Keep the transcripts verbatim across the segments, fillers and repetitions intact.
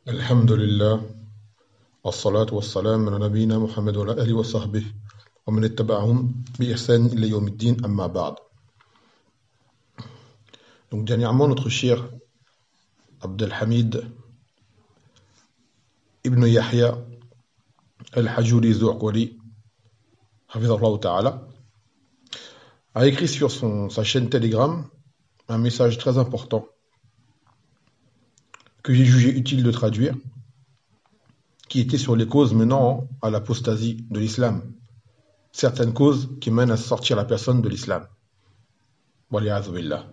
الحمد لله والصلاة والسلام على نبينا محمد وعلى آله وصحبه ومن اتبعهم بإحسان إلى يوم الدين أما بعد. Donc dernièrement notre cher Abdelhamid ibn Yahya al-Hajuri Zouakouli Hafizahullah Ta'ala a écrit sur son, sa chaîne Telegram un message très important que j'ai jugé utile de traduire, qui était sur les causes menant à l'apostasie de l'islam. Certaines causes qui mènent à sortir la personne de l'islam. Waliyadhu billah.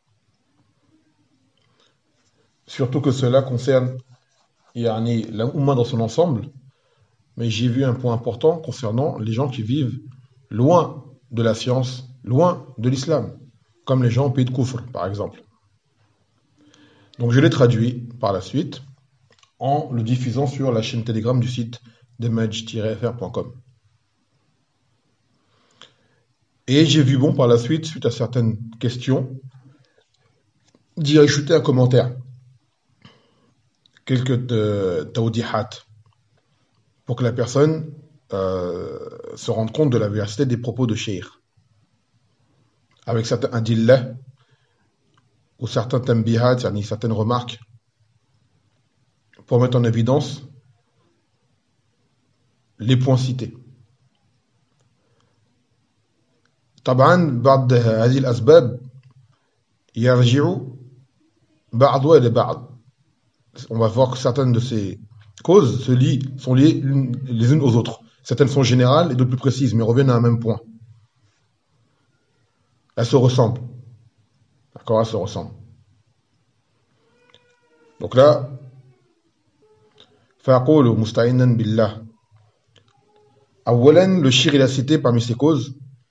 Surtout que cela concerne yani, la Oumma dans son ensemble, mais j'ai vu un point important concernant les gens qui vivent loin de la science, loin de l'islam, comme les gens au pays de Koufr, par exemple. Donc je l'ai traduit par la suite en le diffusant sur la chaîne Telegram du site demaj tiret f r point com. Et j'ai vu bon par la suite, suite à certaines questions, d'y ajouter un commentaire, quelques euh, tawdihat, pour que la personne euh, se rende compte de la véracité des propos de Cheikh, avec certains adillah, ou certains tambihat, yani certaines remarques, pour mettre en évidence les points cités. طبعا بعض هذه الأسباب يرجع بعضها إلى بعض. On va voir que certaines de ces causes se lient, sont liées les unes aux autres. Certaines sont générales et d'autres plus précises, mais reviennent à un même point. Elles se ressemblent. D'accord, elles se ressemblent. Donc là, فأقول مستعينا بالله. أولا, le shir il a cité parmi ces causes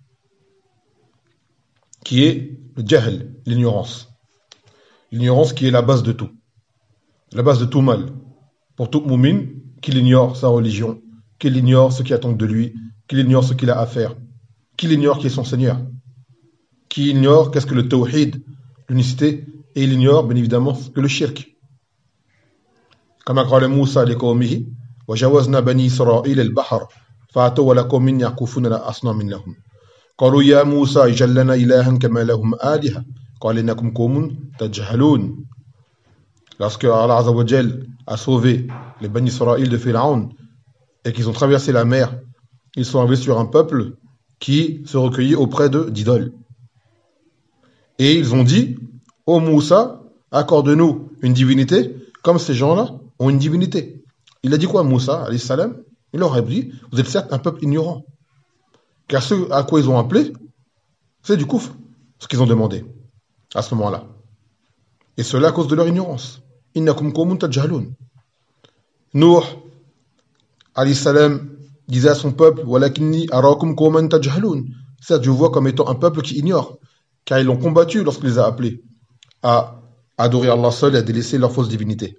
qui est le jahl, l'ignorance. L'ignorance qui est la base de tout. La base de tout mal. Pour tout moumin, qu'il ignore sa religion, qu'il ignore ce qui attend de lui, qu'il ignore ce qu'il a à faire, qu'il ignore qui est son Seigneur, qu'il ignore qu'est-ce que le tawhid, l'unicité, et il ignore bien évidemment que le shirk. كما قال موسى لقومه وجاوزنا بني إسرائيل البحر فأتوا على قوم يعكفون على أصنام لهم قالوا يا موسى اجعل لنا إلها كما لهم آلهة قال إنكم قوم تجهلون. Lorsque Allah Azza wa Jal a sauvé les Bani Israël de Pharaon et qu'ils ont traversé la mer, ils sont arrivés sur un peuple qui se recueillait auprès d'eux d'idoles. Et ils ont dit, ô Moussa, accorde-nous une divinité comme ces gens-là ont une divinité. Il a dit quoi Moussa, alayhi salam? Il leur a dit, vous êtes certes un peuple ignorant. Car ce à quoi ils ont appelé, c'est du kufr, ce qu'ils ont demandé à ce moment-là. Et cela à cause de leur ignorance. Innakum qawmun tajhalun. Nuh, alayhi salam, disait à son peuple, walakinni arakum qawman tajhalun. Certes, je vois comme étant un peuple qui ignore, car ils l'ont combattu lorsqu'il les a appelés à adorer Allah seul et à délaisser leur fausse divinité.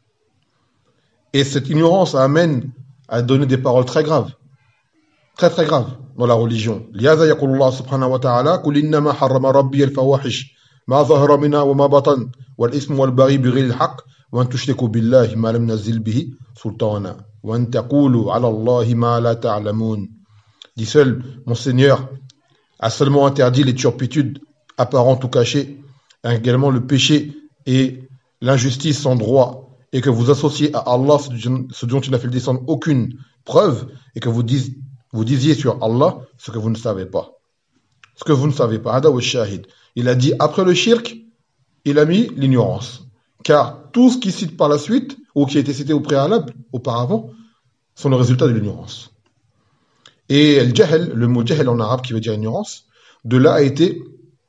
Et cette ignorance amène à donner des paroles très graves, très très graves dans la religion. لهذا يقول الله سبحانه وتعالى قل إنما حرم ربي الفواحش ما ظهر منها وما بطن والإثم والبغي بغير الحق وأن تشركوا بالله ما لم نزل به سلطانا وأن تقولوا على الله ما لا تعلمون. Dit seul, mon Seigneur a seulement interdit les turpitudes apparentes ou cachées, également le péché et l'injustice sans droit, et que vous associez à Allah ce dont il n'a fait descendre aucune preuve, et que vous, dis, vous disiez sur Allah ce que vous ne savez pas. Ce que vous ne savez pas. Hada wa shahid. Il a dit, après le shirk, il a mis l'ignorance. Car tout ce qui cite par la suite, ou qui a été cité au préalable, auparavant, sont le résultat de l'ignorance. Et le jahl, le mot jahl en arabe qui veut dire ignorance, de là a été,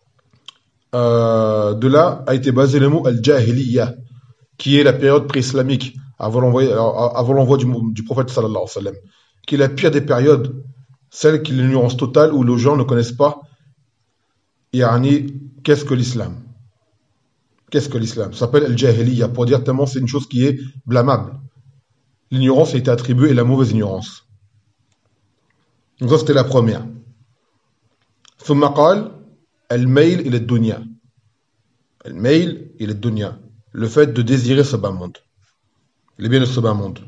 euh, de là a été basé le mot al-jahiliya, qui est la période pré-islamique, avant l'envoi, avant l'envoi du, du prophète sallallahu alayhi wa sallam, qui est la pire des périodes, celle qui est l'ignorance totale où les gens ne connaissent pas, yani, qu'est-ce que l'islam? Qu'est-ce que l'islam? Ça s'appelle al-jahiliya, pour dire tellement c'est une chose qui est blâmable. L'ignorance a été attribuée et la mauvaise ignorance. Donc ça c'était la première. ثم قال الميل إلى الدنيا. الميل إلى الدنيا. Le fait de désirer ce bas monde. les biens de ce bas monde.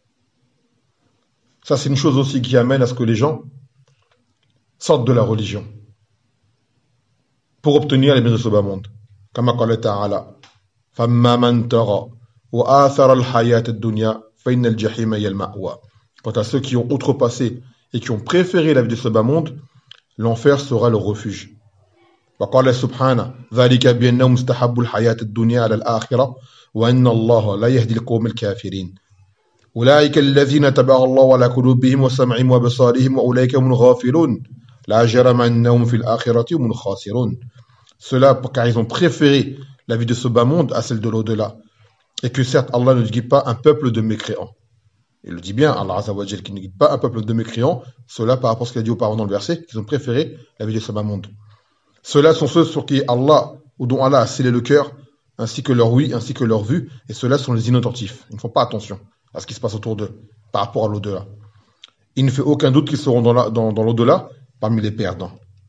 Ça, c'est une chose aussi qui amène à ce que les gens sortent de la religion pour obtenir les biens de ce bas monde. Comme قال تعالى فَمَّا مَنْ تَغَى وَآثَرَ الْحَيَاةَ الدُّنْيَا فَإِنَّ الْجَحِيمَ هِيَ الْمَأْوَى. Quant à ceux qui ont outrepassé et qui ont préféré la vie de ce bas monde, l'enfer sera leur refuge. وقال سبحانه ذلك بأنهم استحبوا الحياة الدنيا على الآخرة وأن الله لا يهدي القوم الكافرين أولئك الذين تبع الله على قلوبهم وسمعهم وبصارهم وأولئك هم الغافلون لا جرم أنهم في الآخرة هم الخاسرون. Cela car ils ont préféré la vie de ce bas monde à celle de l'au-delà. Et que certes Allah ne guide pas un peuple de mécréants. Il le dit bien, Allah Azza wa Jal, qui ne guide pas un peuple de mécréants. Cela par rapport à ce qu'il a dit auparavant dans le verset, qu'ils ont préféré la vie de ce bas monde. Ceux-là sont ceux sur qui Allah, ou dont Allah a scellé le cœur, ainsi que leur oui, ainsi que leur vue, et ceux-là sont les inattentifs. Ils ne font pas attention à ce qui se passe autour d'eux, par rapport à l'au-delà. Il ne fait aucun doute qu'ils seront dans, la, dans, dans l'au-delà, parmi les perdants.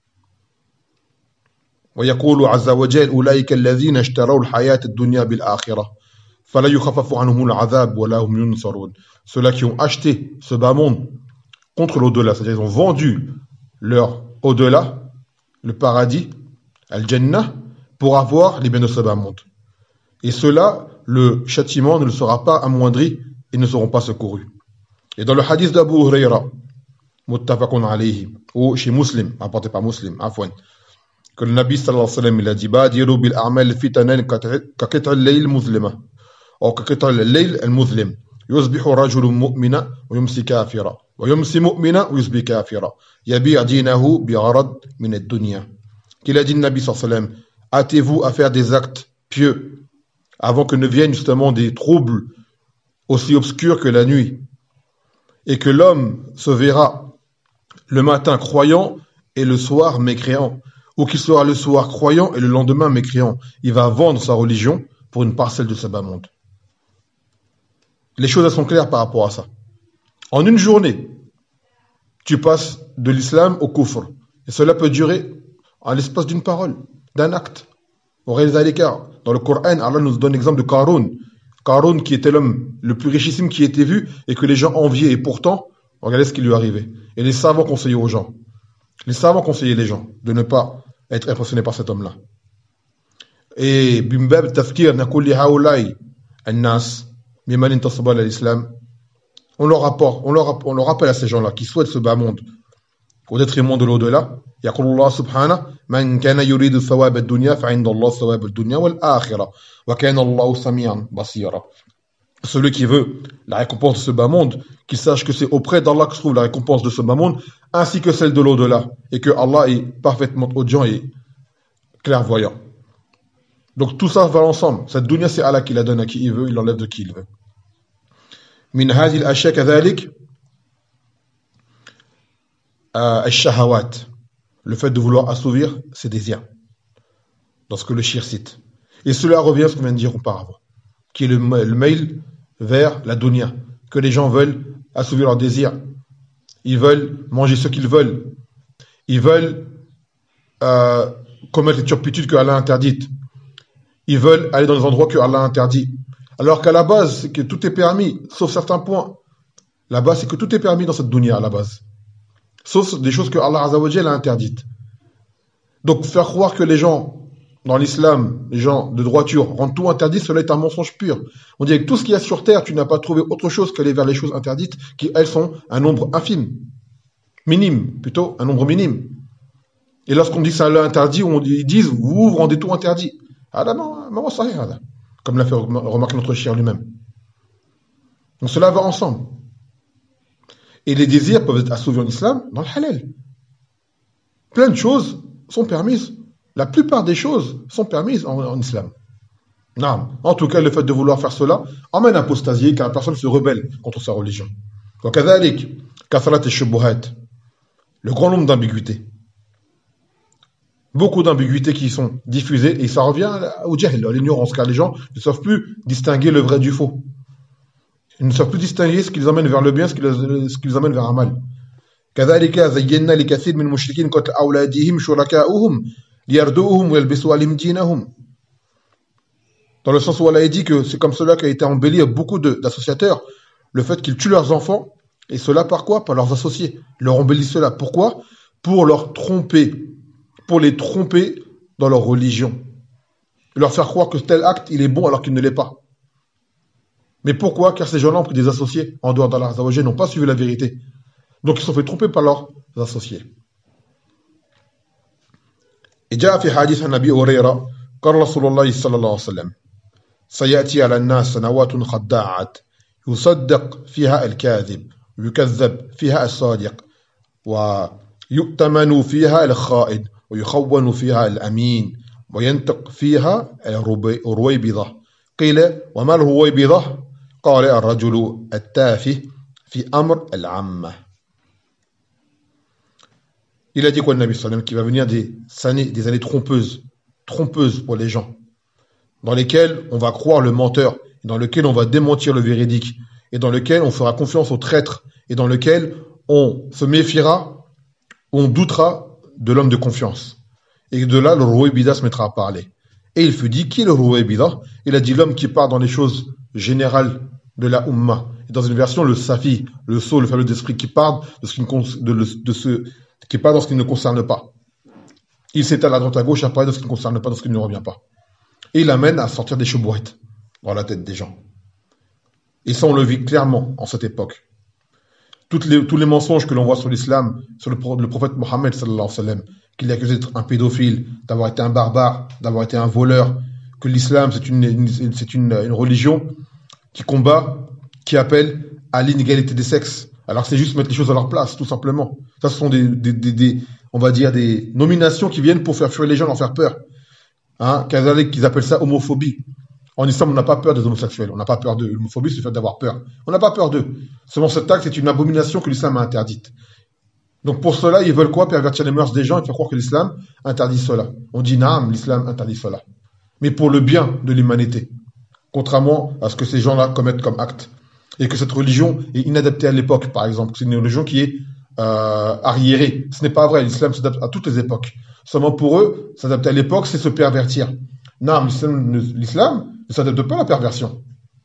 ويقول عز وجل أولئك الذين اشتروا الحياة الدنيا بالآخرة فلا يخفف عنهم العذاب ولا هم ينصرون. Ceux-là qui ont acheté ce bas monde contre l'au-delà, c'est-à-dire ils ont vendu leur au-delà, le paradis, al-Jannah, pour avoir les biens de ce bas monde. Et cela, le châtiment ne le sera pas amoindri et ne seront pas secourus. Et dans le hadith d'Abu Huraira, muttafaqun alayhi, ou chez Muslim, rapporté par Muslim, afwan, que le Nabi sallallahu alayhi wa sallam, il a dit Badiru bil a'mal fitanan ka qit'a al-layl muzlima, ou ka qit'a al-layl al-muzlim. يصبح رجل مؤمنا ويمسي كافرا ويمسي مؤمنا ويصبح كافرا يبيع دينه بغرض من الدنيا. Qu'il a dit le Nabi sallallahu alayhi wa sallam, hâtez-vous à faire des actes pieux avant que ne viennent justement des troubles aussi obscurs que la nuit, et que l'homme se verra le matin croyant et le soir mécréant, ou qu'il sera le soir croyant et le lendemain mécréant. Il va vendre sa religion pour une parcelle de ce bas monde. Les choses elles sont claires par rapport à ça. En une journée, tu passes de l'islam au kufr. Et cela peut durer en l'espace d'une parole, d'un acte. Au réalisé à l'écart. Dans le Coran, Allah nous donne l'exemple de Qarun. Qarun qui était l'homme le plus richissime qui était vu et que les gens enviaient. Et pourtant, regardez ce qui lui arrivait. Et les savants conseillaient aux gens. Les savants conseillaient les gens de ne pas être impressionnés par cet homme-là. Et bimbab tafkir nakulli haulai an-nas mimman intasaba l'islam. On leur rapporte, on leur, on leur rappelle à ces gens-là qui souhaitent ce bas monde au détriment de l'au-delà. يقول الله سبحانه من كان يريد ثواب الدنيا فعند الله ثواب الدنيا والآخرة وكان الله سميعا بصيرا. Celui qui veut la récompense de ce bas monde, qu'il sache que c'est auprès d'Allah que se trouve la récompense de ce bas monde, ainsi que celle de l'au-delà, et que Allah est parfaitement audient et clairvoyant. Donc tout ça va ensemble. Cette dunya, c'est Allah qui la donne à qui il veut, il l'enlève de qui il veut. من هذه الأشياء كذلك الشهوات, le fait de vouloir assouvir ses désirs, dans ce que le shir cite. Et cela revient à ce qu'on vient de dire auparavant, qui est le, le mail vers la dunya, que les gens veulent assouvir leurs désirs. Ils veulent manger ce qu'ils veulent. Ils veulent euh, commettre les turpitudes que Allah a interdites. Ils veulent aller dans les endroits que Allah a interdits. Alors qu'à la base, c'est que tout est permis, sauf certains points. La base, c'est que tout est permis dans cette dunya à la base. Sauf des choses que Allah Azza wa Jalla a interdites. Donc faire croire que les gens, dans l'islam, les gens de droiture, rendent tout interdit, cela est un mensonge pur. On dit que tout ce qu'il y a sur terre, tu n'as pas trouvé autre chose qu'aller vers les choses interdites, qui elles sont un nombre infime. Minime, plutôt, un nombre minime. Et lorsqu'on dit que ça Allah interdit, on dit, ils disent, vous, vous rendez tout interdit. Comme l'a fait remarquer notre cher lui-même. Donc cela va ensemble. Et les désirs peuvent être assouvis en islam dans le halal. Plein de choses sont permises. La plupart des choses sont permises en, en islam. Non. En tout cas, le fait de vouloir faire cela emmène à apostasier car la personne se rebelle contre sa religion. وكذلك كثرة الشبهات, le grand nombre d'ambiguïtés. Beaucoup d'ambiguïtés qui sont diffusées et ça revient au jahl, à l'ignorance, car les gens ne savent plus distinguer le vrai du faux. Ils ne savent plus distinguer ce qui les amène vers le bien, ce qui les, ce qui les amène vers un mal. كذلك زينا لكثير من المشركين قتل أولادهم شركاؤهم ليردوهم ويلبسوا عليهم دينهم. Dans le sens où Allah a dit que c'est comme cela qu'a été embelli à beaucoup de- d'associateurs, le fait qu'ils tuent leurs enfants, et cela par quoi? Par leurs associés. Ils leur embellissent cela. Pourquoi? Pour leur tromper, pour les tromper dans leur religion. Leur faire croire que tel acte, il est bon alors qu'il ne l'est pas. Mais pourquoi? Car ces gens-là ont pris des associés en dehors d'Allah Azza wa Jalla, n'ont pas suivi la vérité. Donc ils se sont fait tromper par leurs associés. Et جاء في حديث عن أبي هريرة قال رسول الله صلى الله عليه وسلم سيأتي على الناس سنوات خداعات يصدق فيها الكاذب ويكذب فيها الصادق ويؤتمن فيها الخائن ويخون فيها الأمين وينطق فيها الرويبضة قيل وما الرويبضة قال الرجل التافه في أمر العامة. Il a dit quoi le Nabi sallallahu alayhi wa sallam? Qu'il va venir des années, des années trompeuses, trompeuses pour les gens, dans lesquelles on va croire le menteur, dans lesquelles on va démentir le véridique, et dans lesquelles on fera confiance aux traîtres, et dans lesquelles on se méfiera, on doutera de l'homme de confiance. Et de là, le Rouébida se mettra à parler. Et il fut dit, qui est le Rouébida? Il a dit l'homme qui part dans les choses générales de la Ummah. Et dans une version, le Safi, le sot, le fameux d'esprit qui parle de ce qui, de, de, de ce, qui parle dans ce qui ne concerne pas. Il s'étale à droite à gauche à parler de ce qui ne concerne pas, dans ce qui ne revient pas. Et il amène à sortir des choubouettes dans la tête des gens. Et ça, on le vit clairement en cette époque. Toutes les, tous les mensonges que l'on voit sur l'islam, sur le, le prophète Mohammed sallallahu alayhi wa sallam, qu'il est accusé d'être un pédophile, d'avoir été un barbare, d'avoir été un voleur, que l'islam c'est une, une, c'est une, une religion qui combat, qui appelle à l'inégalité des sexes. Alors c'est juste mettre les choses à leur place, tout simplement. Ça, ce sont des, des, des, des on va dire, des nominations qui viennent pour faire fuir les gens, leur faire peur. Hein, qu'ils appellent ça homophobie. En islam, on n'a pas peur des homosexuels, on n'a pas peur d'eux. L'homophobie, c'est le fait d'avoir peur. On n'a pas peur d'eux. Seulement, cet acte est une abomination que l'islam a interdite. Donc pour cela, ils veulent quoi? Pervertir les mœurs des gens et faire croire que l'islam interdit cela. On dit naam, l'islam interdit cela. Mais pour le bien de l'humanité. Contrairement à ce que ces gens-là commettent comme acte. Et que cette religion est inadaptée à l'époque, par exemple. C'est une religion qui est euh, arriérée. Ce n'est pas vrai, l'islam s'adapte à toutes les époques. Seulement pour eux, s'adapter à l'époque, c'est se pervertir. Non, l'islam, l'islam ne s'adapte pas à la perversion.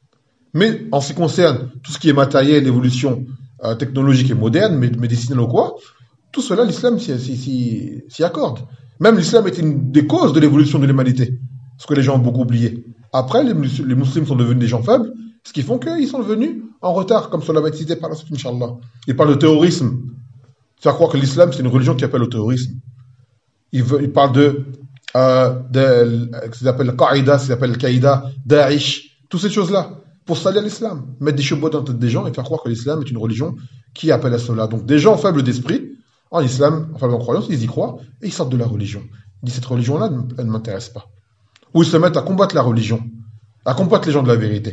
Mais en ce qui concerne tout ce qui est matériel, l'évolution euh, technologique et moderne, médicinale ou quoi, tout cela, l'islam s'y, s'y, s'y, s'y accorde. Même l'islam est une des causes de l'évolution de l'humanité. Ce que les gens ont beaucoup oublié. Après, les, les musulmans sont devenus des gens faibles, ce qui font qu'ils sont venus en retard, comme cela va être cité par la suite, Inch'Allah. Ils parlent de terrorisme. Faire croire que l'islam, c'est une religion qui appelle au terrorisme. Ils, veulent, ils parlent de, euh, de ce qu'ils appellent Qaïda, ce qu'ils appellent Qaïda, Daesh, toutes ces choses-là, pour salir l'islam. Mettre des chevaux dans la tête des gens et faire croire que l'islam est une religion qui appelle à cela. Donc, des gens faibles d'esprit, en islam, en faible en croyance, ils y croient et ils sortent de la religion. Ils disent, cette religion-là, elle ne m'intéresse pas. Ou ils se mettent à combattre la religion, à combattre les gens de la vérité.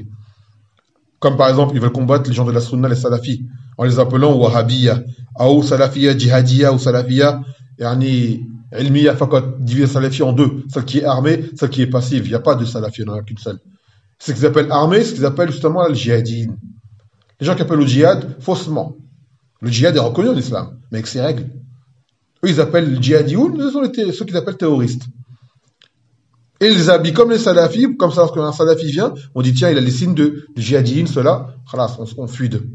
Comme par exemple, ils veulent combattre les gens de la sunna, les salafis, en les appelant wahhabiyya, ou salafiyya jihadiyya, ou salafiyya, yani, ilmiya fakat, diviser salafi en deux, celle qui est armée, celle qui est passive. Il n'y a pas de salafi, il n'y en a qu'une seule. C'est ce qu'ils appellent armée, ce qu'ils appellent justement le djihadin. Les gens qui appellent le djihad faussement. Le djihad est reconnu en islam, mais avec ses règles. Eux, ils appellent le djihadioun, ce sont les, ceux qu'ils appellent terroristes. Et ils les habillent comme les salafis, comme ça, lorsqu'un salafi vient, on dit, tiens, il a les signes de, de djihadin, cela, khalas, on, on fuit d'eux.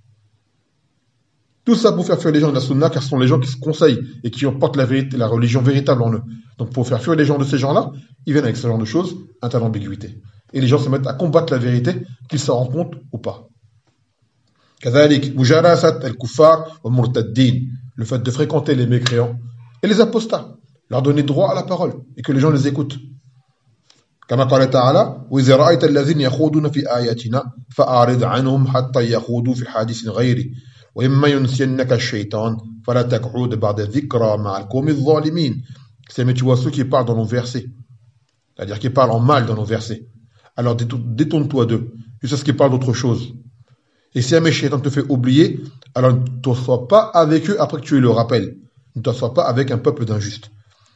Tout ça pour faire fuir les gens de la sunna, car ce sont les gens qui se conseillent et qui portent la, vérité, la religion véritable en eux. Donc pour faire fuir les gens de ces gens-là, ils viennent avec ce genre de choses, un tas d'ambiguïté. Et les gens se mettent à combattre la vérité, qu'ils s'en rendent compte ou pas. كذلك مجالسة الكفار والمرتدين, le fait de fréquenter les mécréants et les apostats, leur donner droit à la parole et que les gens les écoutent. كما قال تعالى وإذا رأيت الذين يخوضون في آياتنا فأعرض عنهم حتى يخوضوا في حديث غيره وإما ينسينك الشيطان فلا تقعد بعد الذكرى مع القوم الظالمين. C'est mais tu vois ceux qui parlent dans nos versets, c'est-à-dire qui parlent en mal dans nos versets. Alors détourne-toi d'eux, jusqu'à ce qu'ils parlent d'autre chose. Et si un méchant te fait oublier, alors ne t'assois pas avec eux après que tu le rappelles. Ne t'assois pas avec un peuple d'injustes.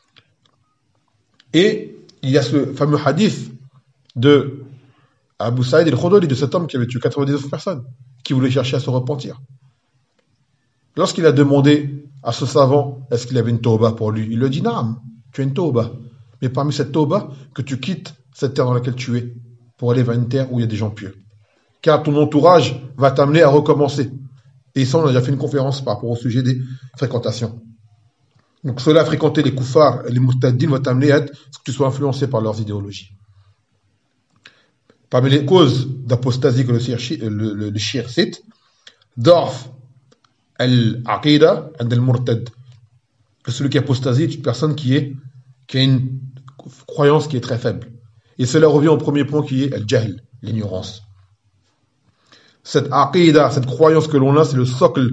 Et il y a ce fameux hadith de Abu Saïd al-Khudri, de cet homme qui avait tué quatre-vingt-dix-neuf personnes, qui voulait chercher à se repentir. Lorsqu'il a demandé à ce savant, est-ce qu'il avait une tauba pour lui, il lui a dit, naam, tu as une tauba. Mais parmi cette tauba, que tu quittes cette terre dans laquelle tu es, pour aller vers une terre où il y a des gens pieux. Car ton entourage va t'amener à recommencer. Et ça, on a déjà fait une conférence par rapport au sujet des fréquentations. Donc cela, fréquenter les koufars et les murtadines va t'amener à être ce que tu sois influencé par leurs idéologies. Parmi les causes d'apostasie que le shir, le, le, le shir cite, Dorf al-aqida and al-murtad. Celui qui apostasie est une personne qui, est, qui a une croyance qui est très faible. Et cela revient au premier point qui est al-jahl, l'ignorance. Cette aqida, cette croyance que l'on a, c'est le socle,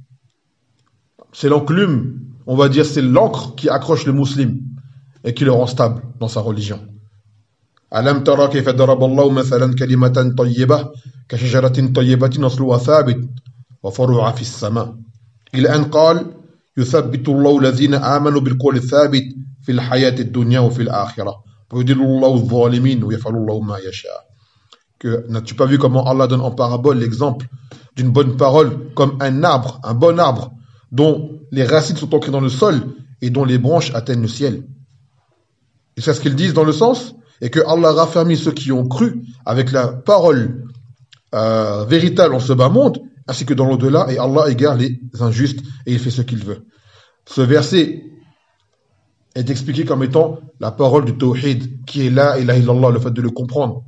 c'est l'enclume, on va dire, c'est l'encre qui accroche le musulman et qui le rend stable dans sa religion. Alam tara kayfa daraba Allahu mathalan kalimatan tayyibah ka shajaratin tayyibatin asluha thabit wa faru'a fi as-sama. Ila an qala yuthabbitu Allahu alladhina amanu bil qawli thabit fi al-hayati ad-dunya wa fi al-akhirah wa yudillu Allahu adh-dhalimin wa yaf'alu Allahu ma yasha. Que n'as-tu pas vu comment Allah donne en parabole l'exemple d'une bonne parole comme un arbre, un bon arbre dont les racines sont ancrées dans le sol et dont les branches atteignent le ciel. Et c'est ce qu'ils disent dans le sens, et que Allah raffermit ceux qui ont cru avec la parole euh, véritable en ce bas monde, ainsi que dans l'au-delà, et Allah égare les injustes et il fait ce qu'il veut. Ce verset est expliqué comme étant la parole du tawhid, qui est la ilaha illallah, le fait de le comprendre.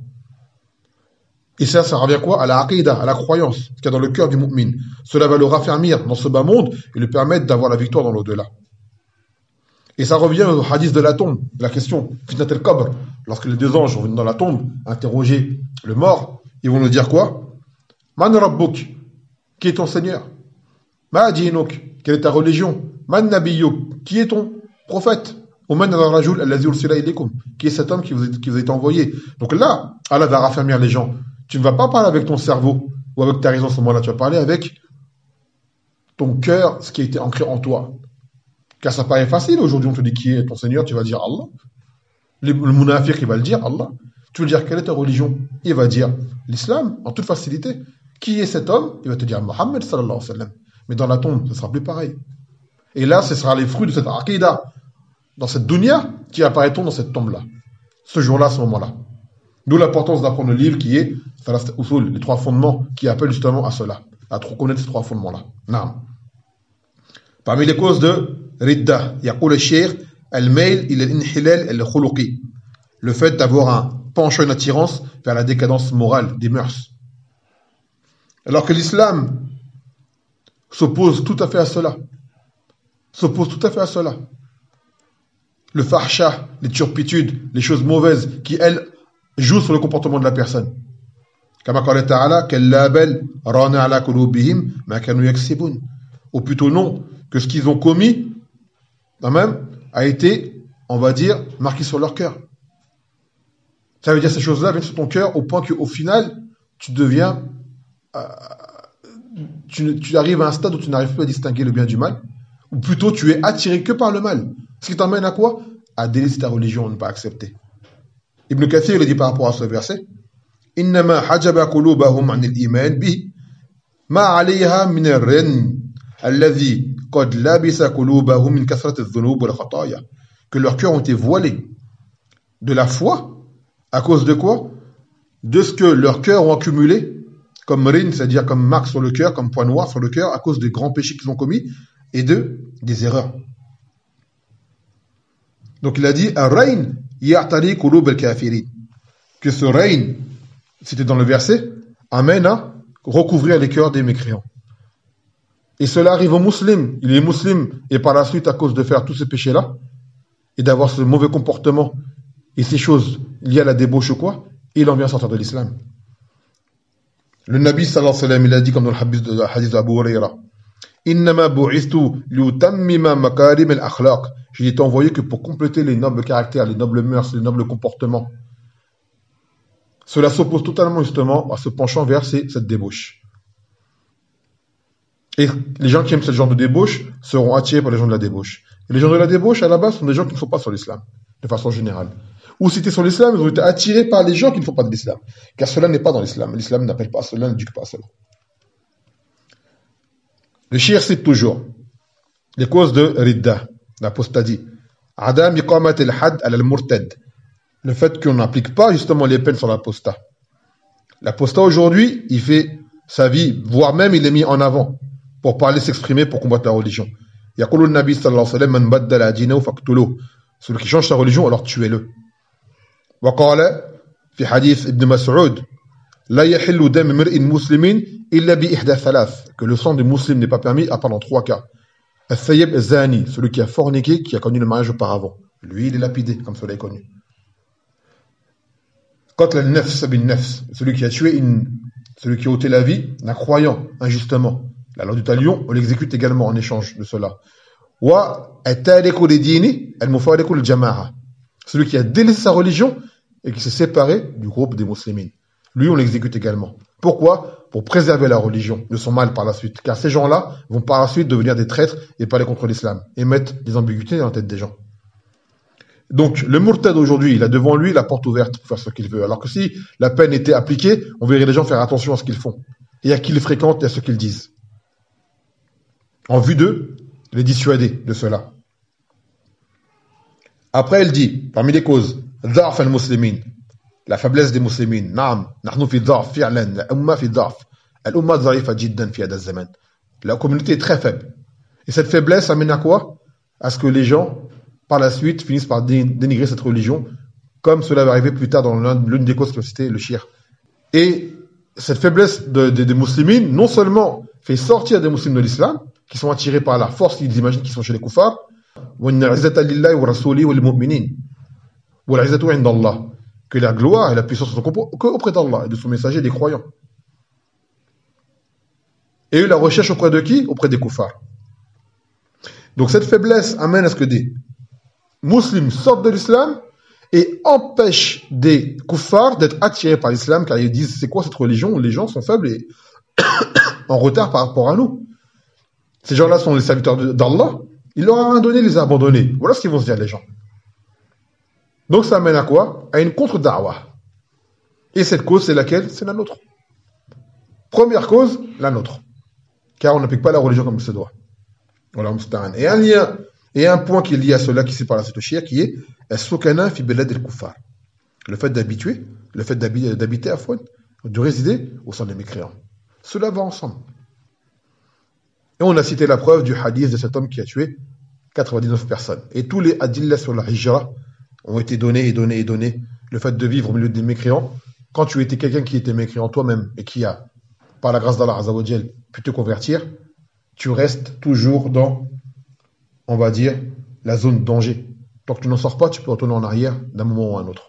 Et ça, ça revient quoi? À la aqidah, à la croyance, ce qu'il y a dans le cœur du mu'min. Cela va le raffermir dans ce bas monde et lui permettre d'avoir la victoire dans l'au-delà. Et ça revient au hadith de la tombe, la question, fitnat al-qabr. Lorsque les deux anges vont dans la tombe interroger le mort, ils vont nous dire quoi? Man rabbuk, qui est ton Seigneur? Ma dinuk, quelle est ta religion? Man nabiyyuk, qui est ton prophète? Ou man al-rajul allazi ursila ilaykum, qui est cet homme qui vous, est, qui vous a été envoyé? Donc là, Allah va raffermir les gens. Tu ne vas pas parler avec ton cerveau ou avec ta raison à ce moment-là, tu vas parler avec ton cœur, ce qui a été ancré en toi. Car ça paraît facile, aujourd'hui on te dit qui est ton Seigneur, tu vas dire Allah. Le, le munafiq, il va le dire Allah. Tu veux dire quelle est ta religion? Il va dire l'islam, en toute facilité. Qui est cet homme? Il va te dire Mohammed sallallahu alayhi wa sallam. Mais dans la tombe, ce sera plus pareil. Et là, ce sera les fruits de cette aqidah, dans cette dunya, qui apparaîtront dans cette tombe-là. Ce jour-là, à ce moment-là. D'où l'importance d'apprendre le livre qui est les trois fondements qui appellent justement à cela, à trop connaître ces trois fondements-là. Naam. Parmi les causes de ridda, yaqul al-shaykh al-mail ila al-inhilal al-khuluqi, le fait d'avoir un penchant, une attirance vers la décadence morale des mœurs. Alors que l'islam s'oppose tout à fait à cela, s'oppose tout à fait à cela. Le fahsha, les turpitudes, les choses mauvaises qui elles joue sur le comportement de la personne. Comme قال تعالى كلا بل ران على قلوبهم ما كانوا يكسبون. Ou plutôt non, que ce qu'ils ont commis, quand même, a été, on va dire, marqué sur leur cœur. Ça veut dire ces choses-là viennent sur ton cœur au point qu'au final, tu deviens, euh, tu, tu arrives à un stade où tu n'arrives plus à distinguer le bien du mal, ou plutôt tu es attiré que par le mal. Ce qui t'emmène à quoi? À délaisser ta religion, à ne pas accepter. Ibn Kathir il dit par rapport à ce verset, إنما حجب قلوبهم عن الإيمان به ما عليها من الرن الذي قد لبس قلوبهم من كثرة الذنوب والخطايا, que leurs cœurs ont été voilés de la foi à cause de quoi? De ce que leurs cœurs ont accumulé comme rin, c'est-à-dire comme marque sur le cœur, comme point noir sur le cœur à cause des grands péchés qu'ils ont commis et de des erreurs. Donc il a dit ar-rayn ya'tari qulub al-kafirin, que ce rayn, c'était dans le verset, amène à recouvrir les cœurs des mécréants. Et cela arrive aux musulmans. Il est musulman et par la suite, à cause de faire tous ces péchés-là et d'avoir ce mauvais comportement et ces choses liées à la débauche ou quoi, il en vient sortir de l'islam. Le Nabi sallallahu alayhi wa sallam, il a dit comme dans le hadith de, hadith d'Abu Huraira, innama bu'ithtu liutammima makarim al-akhlaq. J'ai été envoyé que pour compléter les nobles caractères, les nobles mœurs, les nobles comportements. Cela s'oppose totalement justement à ce penchant vers ces, cette débauche. Et les gens qui aiment ce genre de débauche seront attirés par les gens de la débauche. Et les gens de la débauche, à la base, sont des gens qui ne sont pas sur l'islam, de façon générale. Ou si tu es sur l'islam, ils ont été attirés par les gens qui ne font pas de l'islam. Car cela n'est pas dans l'islam. L'islam n'appelle pas à cela, n'éduque pas à cela. Le shir cite toujours les causes de ridda, l'apostasie. Adam iqamat al-had al-murtad. le fait qu'on n'applique pas justement les peines sur l'apostat. L'apostat aujourd'hui, il fait sa vie, voire même il est mis en avant pour parler, s'exprimer, pour combattre la religion. Yaqulu Nabi sallallahu alayhi wa sallam, man baddala dinahu faqtuluhu. Celui qui change sa religion, alors tuez-le. Wa qala fi hadith Ibn Mas'ud, la yahillu dam mar'in muslimin illa bi ihda thalath, que le sang des musulmans n'est pas permis à part dans trois cas. Al-thayyib al-zani, celui qui a forniqué, qui a connu le mariage auparavant. Lui, il est lapidé, comme cela est connu. Qatl al-nafs bin nafs, celui qui a tué une, celui qui a ôté la vie d'un croyant injustement. La loi du talion, on l'exécute également en échange de cela. Wa at-tariku li-dini al-mufariqu lil-jama'a, celui qui a délaissé sa religion et qui s'est séparé du groupe des musulmans. Lui, on l'exécute également. Pourquoi? Pour préserver la religion de son mal par la suite. Car ces gens-là vont par la suite devenir des traîtres et parler contre l'islam et mettre des ambiguïtés dans la tête des gens. Donc, le murtad aujourd'hui, il a devant lui la porte ouverte pour faire ce qu'il veut. Alors que si la peine était appliquée, on verrait les gens faire attention à ce qu'ils font et à qui ils fréquentent et à ce qu'ils disent. En vue d'eux, les dissuader de cela. Après, elle dit, parmi les causes, ضعف المسلمين, la faiblesse des musulmans. نعم نحن في ضعف فعلا الأمة في ضعف الأمة ضعيفة جدا في هذا الزمان. La communauté est très faible. Et cette faiblesse amène à quoi? À ce que les gens, par la suite, finissent par dénigrer cette religion, comme cela va arriver plus tard dans l'une des causes que c'était le shirk. Et cette faiblesse de, de, des musulmans, non seulement fait sortir des musulmans de l'islam, qui sont attirés par la force qu'ils imaginent qu'ils sont chez les kuffars, que la gloire et la puissance sont auprès d'Allah et de son messager et des croyants. Et eux la recherche auprès de qui? Auprès des kuffars. Donc cette faiblesse amène à ce que des musulmans sortent de l'islam et empêchent des kuffars d'être attirés par l'islam, car ils disent c'est quoi cette religion où les gens sont faibles et en retard par rapport à nous. Ces gens-là sont les serviteurs d'Allah, il leur a rien donné, il les a abandonnés. Voilà ce qu'ils vont se dire les gens. Donc ça amène à quoi? À une contre-da'wah. Et cette cause, c'est laquelle? C'est la nôtre. Première cause, la nôtre. Car on n'applique pas la religion comme il se doit. Voilà, et un lien, et un point qui est lié à cela, qui c'est par la suite au shirk, qui est as-sukana fi balad al-kuffar. Le fait d'habituer, le fait d'habiter à Fouane, de résider au sein des mécréants. Cela va ensemble. Et on a cité la preuve du hadith de cet homme qui a tué quatre-vingt-dix-neuf personnes. Et tous les adillas sur la hijra ont été donnés et donnés et donnés. Le fait de vivre au milieu des mécréants, quand tu étais quelqu'un qui était mécréant toi-même et qui a, par la grâce d'Allah Azza wa Jal, pu te convertir, tu restes toujours dans, on va dire, la zone de danger. Tant que tu n'en sors pas, tu peux retourner en arrière d'un moment ou à un autre.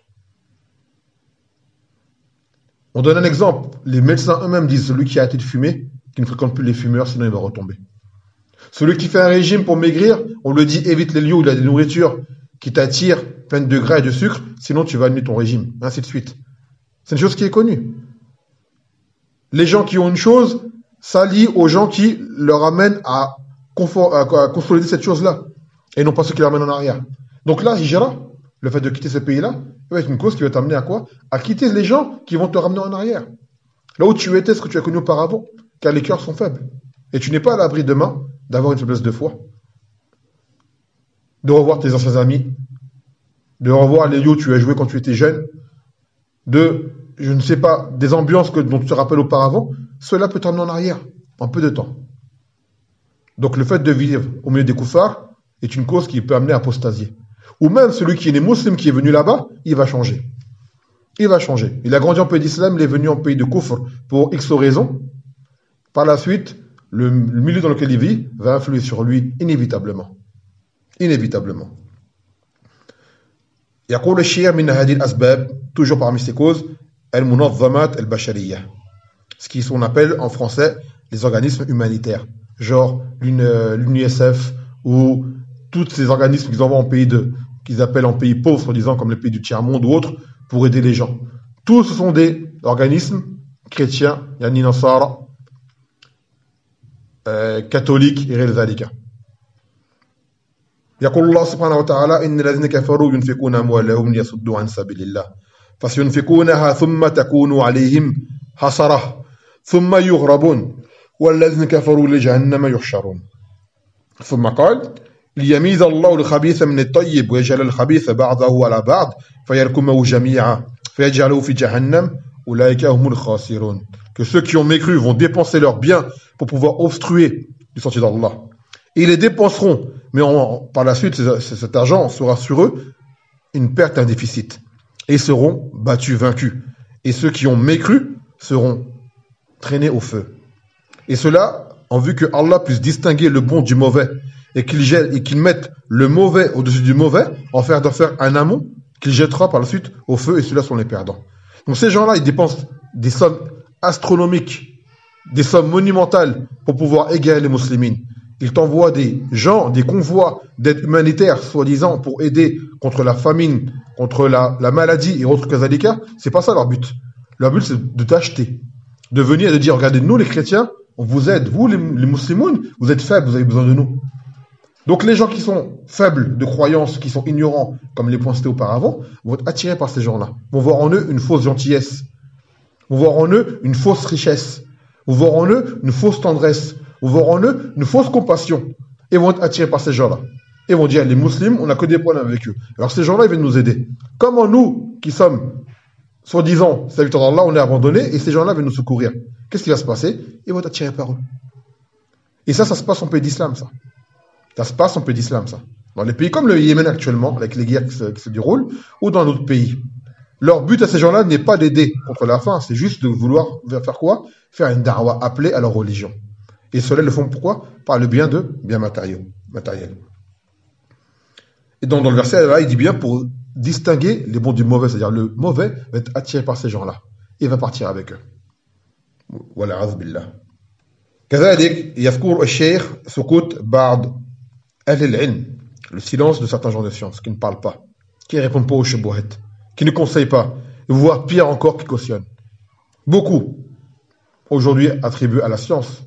On donne un exemple. Les médecins eux-mêmes disent celui qui a arrêté de fumer, qui ne fréquente plus les fumeurs, sinon il va retomber. Celui qui fait un régime pour maigrir, on lui dit évite les lieux où il y a des nourritures qui t'attirent, pleines de gras et de sucre, sinon tu vas annuler ton régime, ainsi de suite. C'est une chose qui est connue. Les gens qui ont une chose s'allient aux gens qui leur amènent à, confort, à, à consolider cette chose-là, et non pas ceux qui leur amènent en arrière. Donc là, hijra, le fait de quitter ce pays-là, va être une cause qui va t'amener à quoi? À quitter les gens qui vont te ramener en arrière. Là où tu étais, ce que tu as connu auparavant, car les cœurs sont faibles. Et tu n'es pas à l'abri demain d'avoir une faiblesse de foi, de revoir tes anciens amis, de revoir les lieux où tu as joué quand tu étais jeune, de, je ne sais pas, des ambiances que, dont tu te rappelles auparavant, cela peut t'emmener en arrière, en peu de temps. Donc le fait de vivre au milieu des kuffars est une cause qui peut amener à apostasier. Ou même celui qui est né musulman, qui est venu là-bas, il va changer. Il va changer. Il a grandi en pays d'islam, il est venu en pays de kufr pour X raisons. Par la suite, le, le milieu dans lequel il vit va influer sur lui inévitablement. Inévitablement. يقول الشيعة من هذه الأسباب, toujours parmi ces causes, المنظمات البشرية, ce qui qu'on appelle en français les organismes humanitaires, genre l'U N I C F ou tous ces organismes qu'ils envoient en pays de, qu'ils appellent en pays pauvres, soi-disant comme les pays du tiers-monde ou autres, pour aider les gens. Tous ce sont des organismes chrétiens, yani Nasara, euh, catholiques et غير ذلك. يقول الله سبحانه وتعالى إن الذين كفروا ينفقون أموالهم ليصدوا عن سبيل الله فسينفقونها ثم تكون عليهم حسرة ثم يغربون والذين كفروا لجهنم يحشرون ثم قال ليميز الله الخبيث من الطيب ويجعل الخبيث بعضه على بعض فيركمه جميعا فيجعله في جهنم أولئك هم الخاسرون. Que ceux qui ont mécru vont dépenser leurs biens pour pouvoir obstruer du sentier d'Allah. Et ils les dépenseront, mais en, par la suite, cet argent sera sur eux une perte, un déficit. Et ils seront battus, vaincus. Et ceux qui ont mécru seront traînés au feu. Et cela, en vue que Allah puisse distinguer le bon du mauvais, et qu'il jette, et qu'il mette le mauvais au-dessus du mauvais, en faire d'en faire un amont, qu'il jettera par la suite au feu, et ceux-là sont les perdants. Donc ces gens-là, ils dépensent des sommes astronomiques, des sommes monumentales pour pouvoir égarer les musulmans. Ils t'envoient des gens, des convois d'aide humanitaire, soi-disant, pour aider contre la famine, contre la, la maladie et autres kazalika. C'est pas ça leur but. Leur but, c'est de t'acheter, de venir et de dire, regardez, nous les chrétiens, on vous aide. Vous, les, les musulmans, vous êtes faibles, vous avez besoin de nous. Donc les gens qui sont faibles de croyances, qui sont ignorants, comme les points cités auparavant, vont être attirés par ces gens-là. Vont voir en eux une fausse gentillesse. Vont voir en eux une fausse richesse. Vont voir en eux une fausse tendresse. Vont voir en eux une fausse compassion. Et vont être attirés par ces gens-là. Et vont dire, les musulmans, on n'a que des problèmes avec eux. Alors ces gens-là, ils viennent nous aider. Comment nous, qui sommes, soi-disant, serviteurs d'Allah, on est abandonnés, et ces gens-là viennent nous secourir. Qu'est-ce qui va se passer? Ils vont être attirés par eux. Et ça, ça se passe en pays d'islam, ça. Ça se passe en pays d'islam, ça. Dans les pays comme le Yémen actuellement, avec les guerres qui se, qui se déroulent, ou dans d'autres pays. Leur but à ces gens-là n'est pas d'aider contre la faim, c'est juste de vouloir faire quoi? Faire une da'wa, appeler à leur religion. Et cela, ils le font pourquoi? Par le bien de biens matériels. matériels. Et donc, dans le verset, là, il dit bien pour distinguer les bons du mauvais, c'est-à-dire le mauvais va être attiré par ces gens-là et va partir avec eux. Voilà, azz billah. كذلك يذكر الشيخ سكوت بعض أهل العلم, le silence de certains gens de science qui ne parlent pas, qui ne répondent pas aux shubuhat, qui ne conseillent pas, voire pire encore, qui cautionnent. Beaucoup, aujourd'hui, attribuent à la science,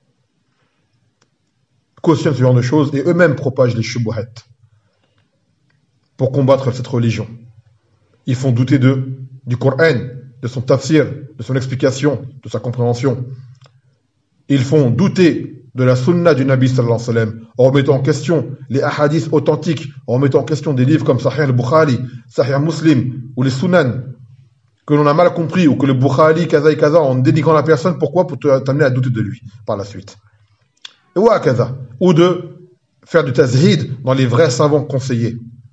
cautionnent ce genre de choses et eux-mêmes propagent les shubuhat pour combattre cette religion. Ils font douter de, du Coran, de son tafsir, de son explication, de sa compréhension. Ils font douter de la sunna du Nabi sallallahu alayhi wa sallam, en remettant en question les hadiths authentiques, en remettant en question des livres comme Sahih al-Bukhari, Sahih Muslim, ou les sunan, que l'on a mal compris, ou que le Bukhari, kaza et kaza, en dénigrant la personne, pourquoi? Pour t'amener à douter de lui, par la suite. Et ou à kaza, ou de faire du tazhid dans les vrais savants conseillés.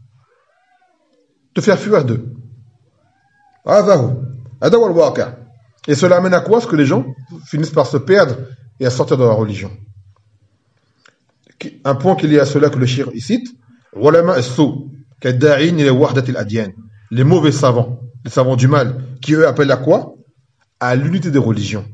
Te faire fuir d'eux. Et cela amène à quoi? Ce que les gens finissent par se perdre et à sortir de la religion. Un point qu'il y a à cela que le shir cite, les mauvais savants, les savants du mal, qui eux appellent à quoi? À l'unité des religions.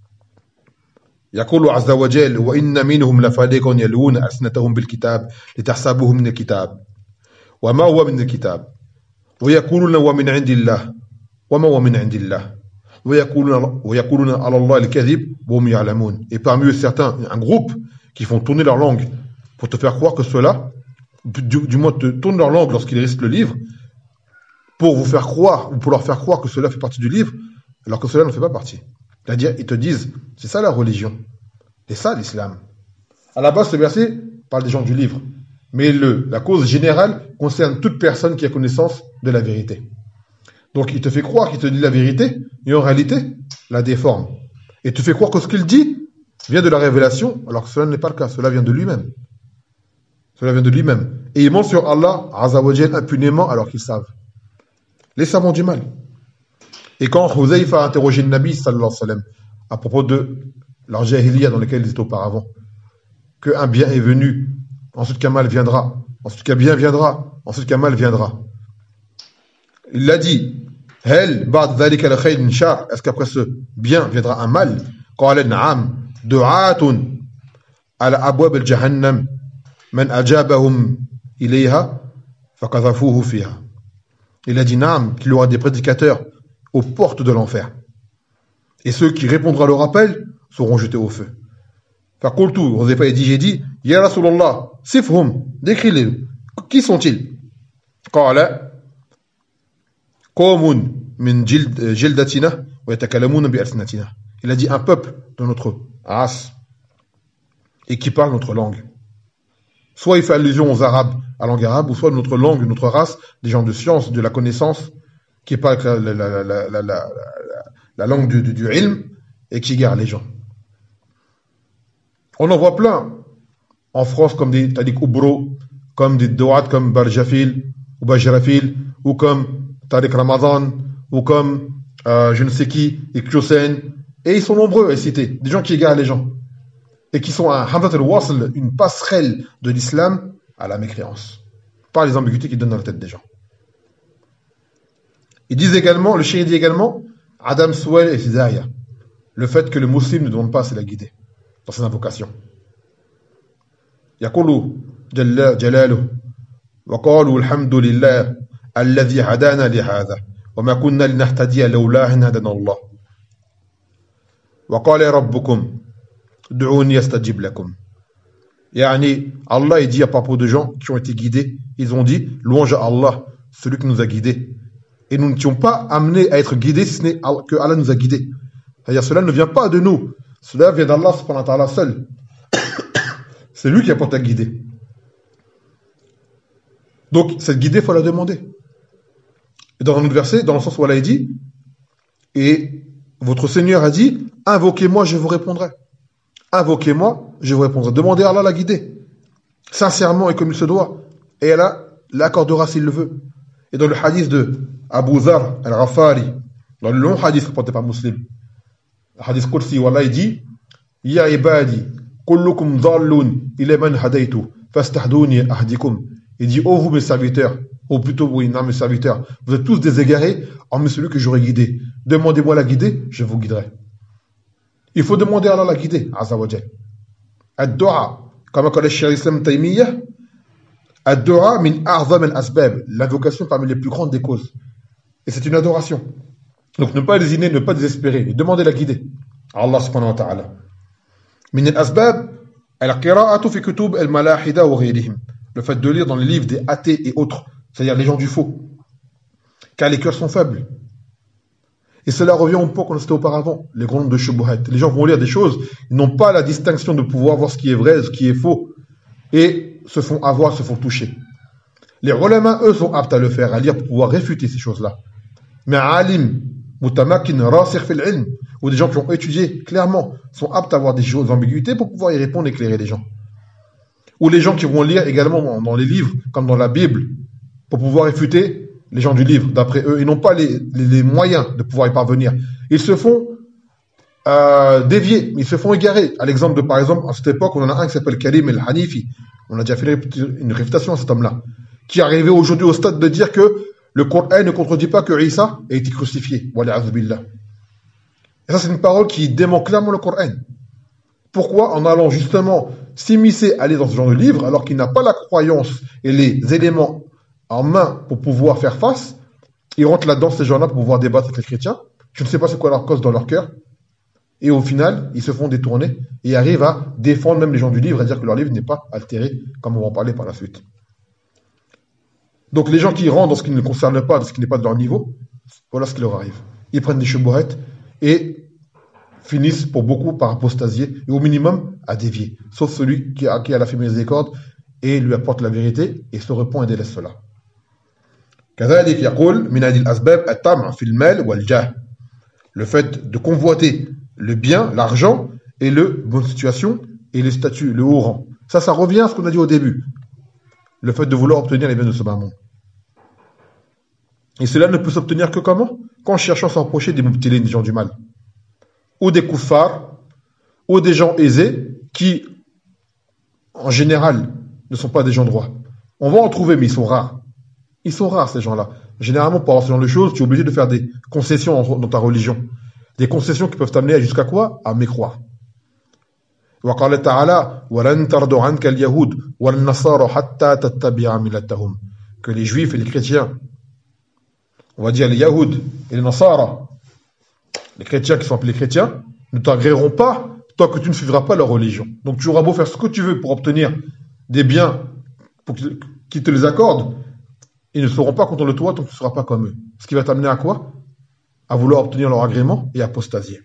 يقول عز وجل وإن منهم لفريقا يلوون ألسنتهم بالكتاب لتحسبوه من الكتاب وما هو من الكتاب ويقولون هو من عند الله وما هو من عند الله ويقولون ويقولون على الله الكذب وهم يعلمون. Et parmi eux certains, un groupe qui font tourner leur langue pour te faire croire que cela, du, du moins te tournent leur langue lorsqu'ils récitent le livre, pour vous faire croire ou pour leur faire croire que cela fait partie du livre, alors que cela ne fait pas partie. C'est-à-dire, ils te disent, c'est ça la religion, c'est ça l'islam. À la base, ce verset parle des gens du livre, mais le, la cause générale concerne toute personne qui a connaissance de la vérité. Donc, il te fait croire qu'il te dit la vérité, et en réalité, la déforme. Et te fait croire que ce qu'il dit vient de la révélation, alors que cela n'est pas le cas, cela vient de lui-même. Cela vient de lui-même. Et ils mentent sur Allah, Azza wa Jal, impunément, alors qu'ils savent. Les savants du mal. Et quand Huzayfa a interrogé le Nabi, sallallahu alayhi wa sallam, à propos de leur jahiliya dans lequel ils étaient auparavant, qu'un bien est venu, ensuite qu'un mal viendra, ensuite qu'un bien viendra, ensuite qu'un mal viendra. Il l'a dit, Hel ba'd dhalika la khayr shar, est-ce qu'après ce bien viendra un mal? Qala na'am, du'atun ala abwab al-jahannam, man ajabahum ilayha, faqadhafuhu fiha. Il a dit na'am, qu'il y aura des prédicateurs aux portes de l'enfer. Et ceux qui répondront à leur appel seront jetés au feu. Faqultu, Huzayfa a dit, j'ai dit, Ya Rasulallah, sifhum, décris-les. Qui sont-ils? Qala, qawmun min jildatina wa yatakalamuna bi alsinatina. Il a dit un peuple de notre race et qui parle notre langue. Soit il fait allusion aux Arabes, à la langue arabe, ou soit notre langue, notre race, des gens de science, de la connaissance, qui n'est pas la, la, la, la, la, la, la langue du, du, du ilm, et qui égare les gens. On en voit plein. En France, comme des Tariq Oubro, comme des Douat comme Barjafil, ou Bajrafil, ou comme Tariq Ramadan, ou comme euh, je ne sais qui, Iqiyoussen, et ils sont nombreux à citer, des gens qui égarent les gens, et qui sont un Hamdat al-Wasl, une passerelle de l'islam à la mécréance, par les ambiguïtés qu'ils donnent dans la tête des gens. Ils disent également, le chéri dit également, Adam Souel et Hidayah, le fait que le musulman ne demande pas à se la guider dans ses invocations. يقول جل جلاله وقالوا الحمد لله الذي هدانا لهذا وما كنا لنهتدي لولا أن هدانا الله وقال ربكم ادعوني استجب لكم. يعني Allah il dit à propos de gens qui ont été guidés, ils ont dit louange à Allah, celui qui nous a guidés, et nous n'étions pas amenés à être guidés si ce n'est que Allah nous a guidés. C'est-à-dire cela ne vient pas de nous, cela vient d'Allah subhanahu wa ta'ala seul. C'est lui qui apporte la guidée. Donc, cette guidée, il faut la demander. Et dans un autre verset, dans le sens où Allah a dit, et votre Seigneur a dit, invoquez-moi, je vous répondrai. Invoquez-moi, je vous répondrai. Demandez à Allah la guider. Sincèrement et comme il se doit. Et Allah l'accordera s'il le veut. Et dans le hadith de Abu Dhar al-Ghafari, dans le long hadith rapporté par Muslim, le hadith Qudsi, où Allah dit, Ya ibadi, kullukum dhallun ila man hadaytu fastahduni ahdikum. Il dit, ô vous mes serviteurs, ou plutôt oui, non mes serviteurs, vous êtes tous des égarés, hormis celui que j'aurais guidé. Demandez-moi la guider, je vous guiderai. Il faut demander à Allah la guider, Azza wa Jal. Ad-du'a, comme a dit le Cheikh Islam Taymiyyah, ad-du'a min a'zam al-asbab, l'invocation parmi les plus grandes des causes. Et c'est une adoration. Donc ne pas hésiter, ne pas désespérer, et demander la guider. Allah subhanahu wa ta'ala. Min al-asbab, al-qira'atu fi kutub al-malahida wa ghayrihim. Le fait de lire dans les livres des athées et autres, c'est-à-dire les gens du faux. Car les cœurs sont faibles. Et cela revient au point qu'on c'était auparavant, les grands noms de Shubuhat. Les gens vont lire des choses, ils n'ont pas la distinction de pouvoir voir ce qui est vrai, ce qui est faux, et se font avoir, se font toucher. Les ulama, eux, sont aptes à le faire, à lire pour pouvoir réfuter ces choses-là. Mais alim, mutamakin, rasir fil ilm, ou des gens qui ont étudié clairement, sont aptes à avoir des choses ambiguïtés pour pouvoir y répondre, éclairer les gens. Ou les gens qui vont lire également dans les livres, comme dans la Bible, pour pouvoir réfuter les gens du livre, d'après eux. Ils n'ont pas les, les, les moyens de pouvoir y parvenir. Ils se font euh, dévier, ils se font égarer. À l'exemple de, par exemple, à cette époque, on en a un qui s'appelle Karim el-Hanifi. On a déjà fait une réfutation à cet homme-là, qui est arrivé aujourd'hui au stade de dire que le Coran ne contredit pas que Isa a été crucifié. Wala'adhu billah. Et ça, c'est une parole qui dément clairement le Coran. Pourquoi en allant justement s'immiscer, aller dans ce genre de livre, alors qu'il n'a pas la croyance et les éléments en main pour pouvoir faire face, il rentre là-dedans, ces gens-là, pour pouvoir débattre avec les chrétiens. Je ne sais pas c'est quoi leur cause dans leur cœur. Et au final, ils se font détourner et arrivent à défendre même les gens du livre, à dire que leur livre n'est pas altéré, comme on va en parler par la suite. Donc les gens qui rentrent dans ce qui ne les concerne pas, dans ce qui n'est pas de leur niveau, voilà ce qui leur arrive. Ils prennent des chebourettes et finissent pour beaucoup par apostasier et au minimum à dévier. Sauf celui qui a, qui a la fumée des cordes et lui apporte la vérité et se repent et délaisse cela. كذلك يقول من هذه الأسباب الطمع في المال والجاه. Le fait de convoiter le bien, l'argent et le bonne situation et les statuts, le haut rang. Ça, ça revient à ce qu'on a dit au début. Le fait de vouloir obtenir les biens de ce bas monde. Et cela ne peut s'obtenir que comment? Qu'en cherchant à s'approcher des mubtilines, des gens du mal. Ou des kuffars, ou des gens aisés qui, en général, ne sont pas des gens droits. On va en trouver, mais ils sont rares. Ils sont rares, ces gens-là. Généralement, pour avoir ce genre de choses, tu es obligé de faire des concessions dans ta religion. Des concessions qui peuvent t'amener jusqu'à quoi? À mécroire. وقال تعالى ولن ترضى عنك اليهود والنصارى حتى تتبع ملتهم. Que les juifs et les chrétiens, on va dire les yahoud et les nasara, les chrétiens qui sont appelés chrétiens, ne t'agréeront pas tant que tu ne suivras pas leur religion. Donc tu auras beau faire ce que tu veux pour obtenir des biens pour qu'ils te les accordent, ils ne seront pas contents de toi tant que tu ne seras pas comme eux. Ce qui va t'amener à quoi? À vouloir obtenir leur agrément et apostasier.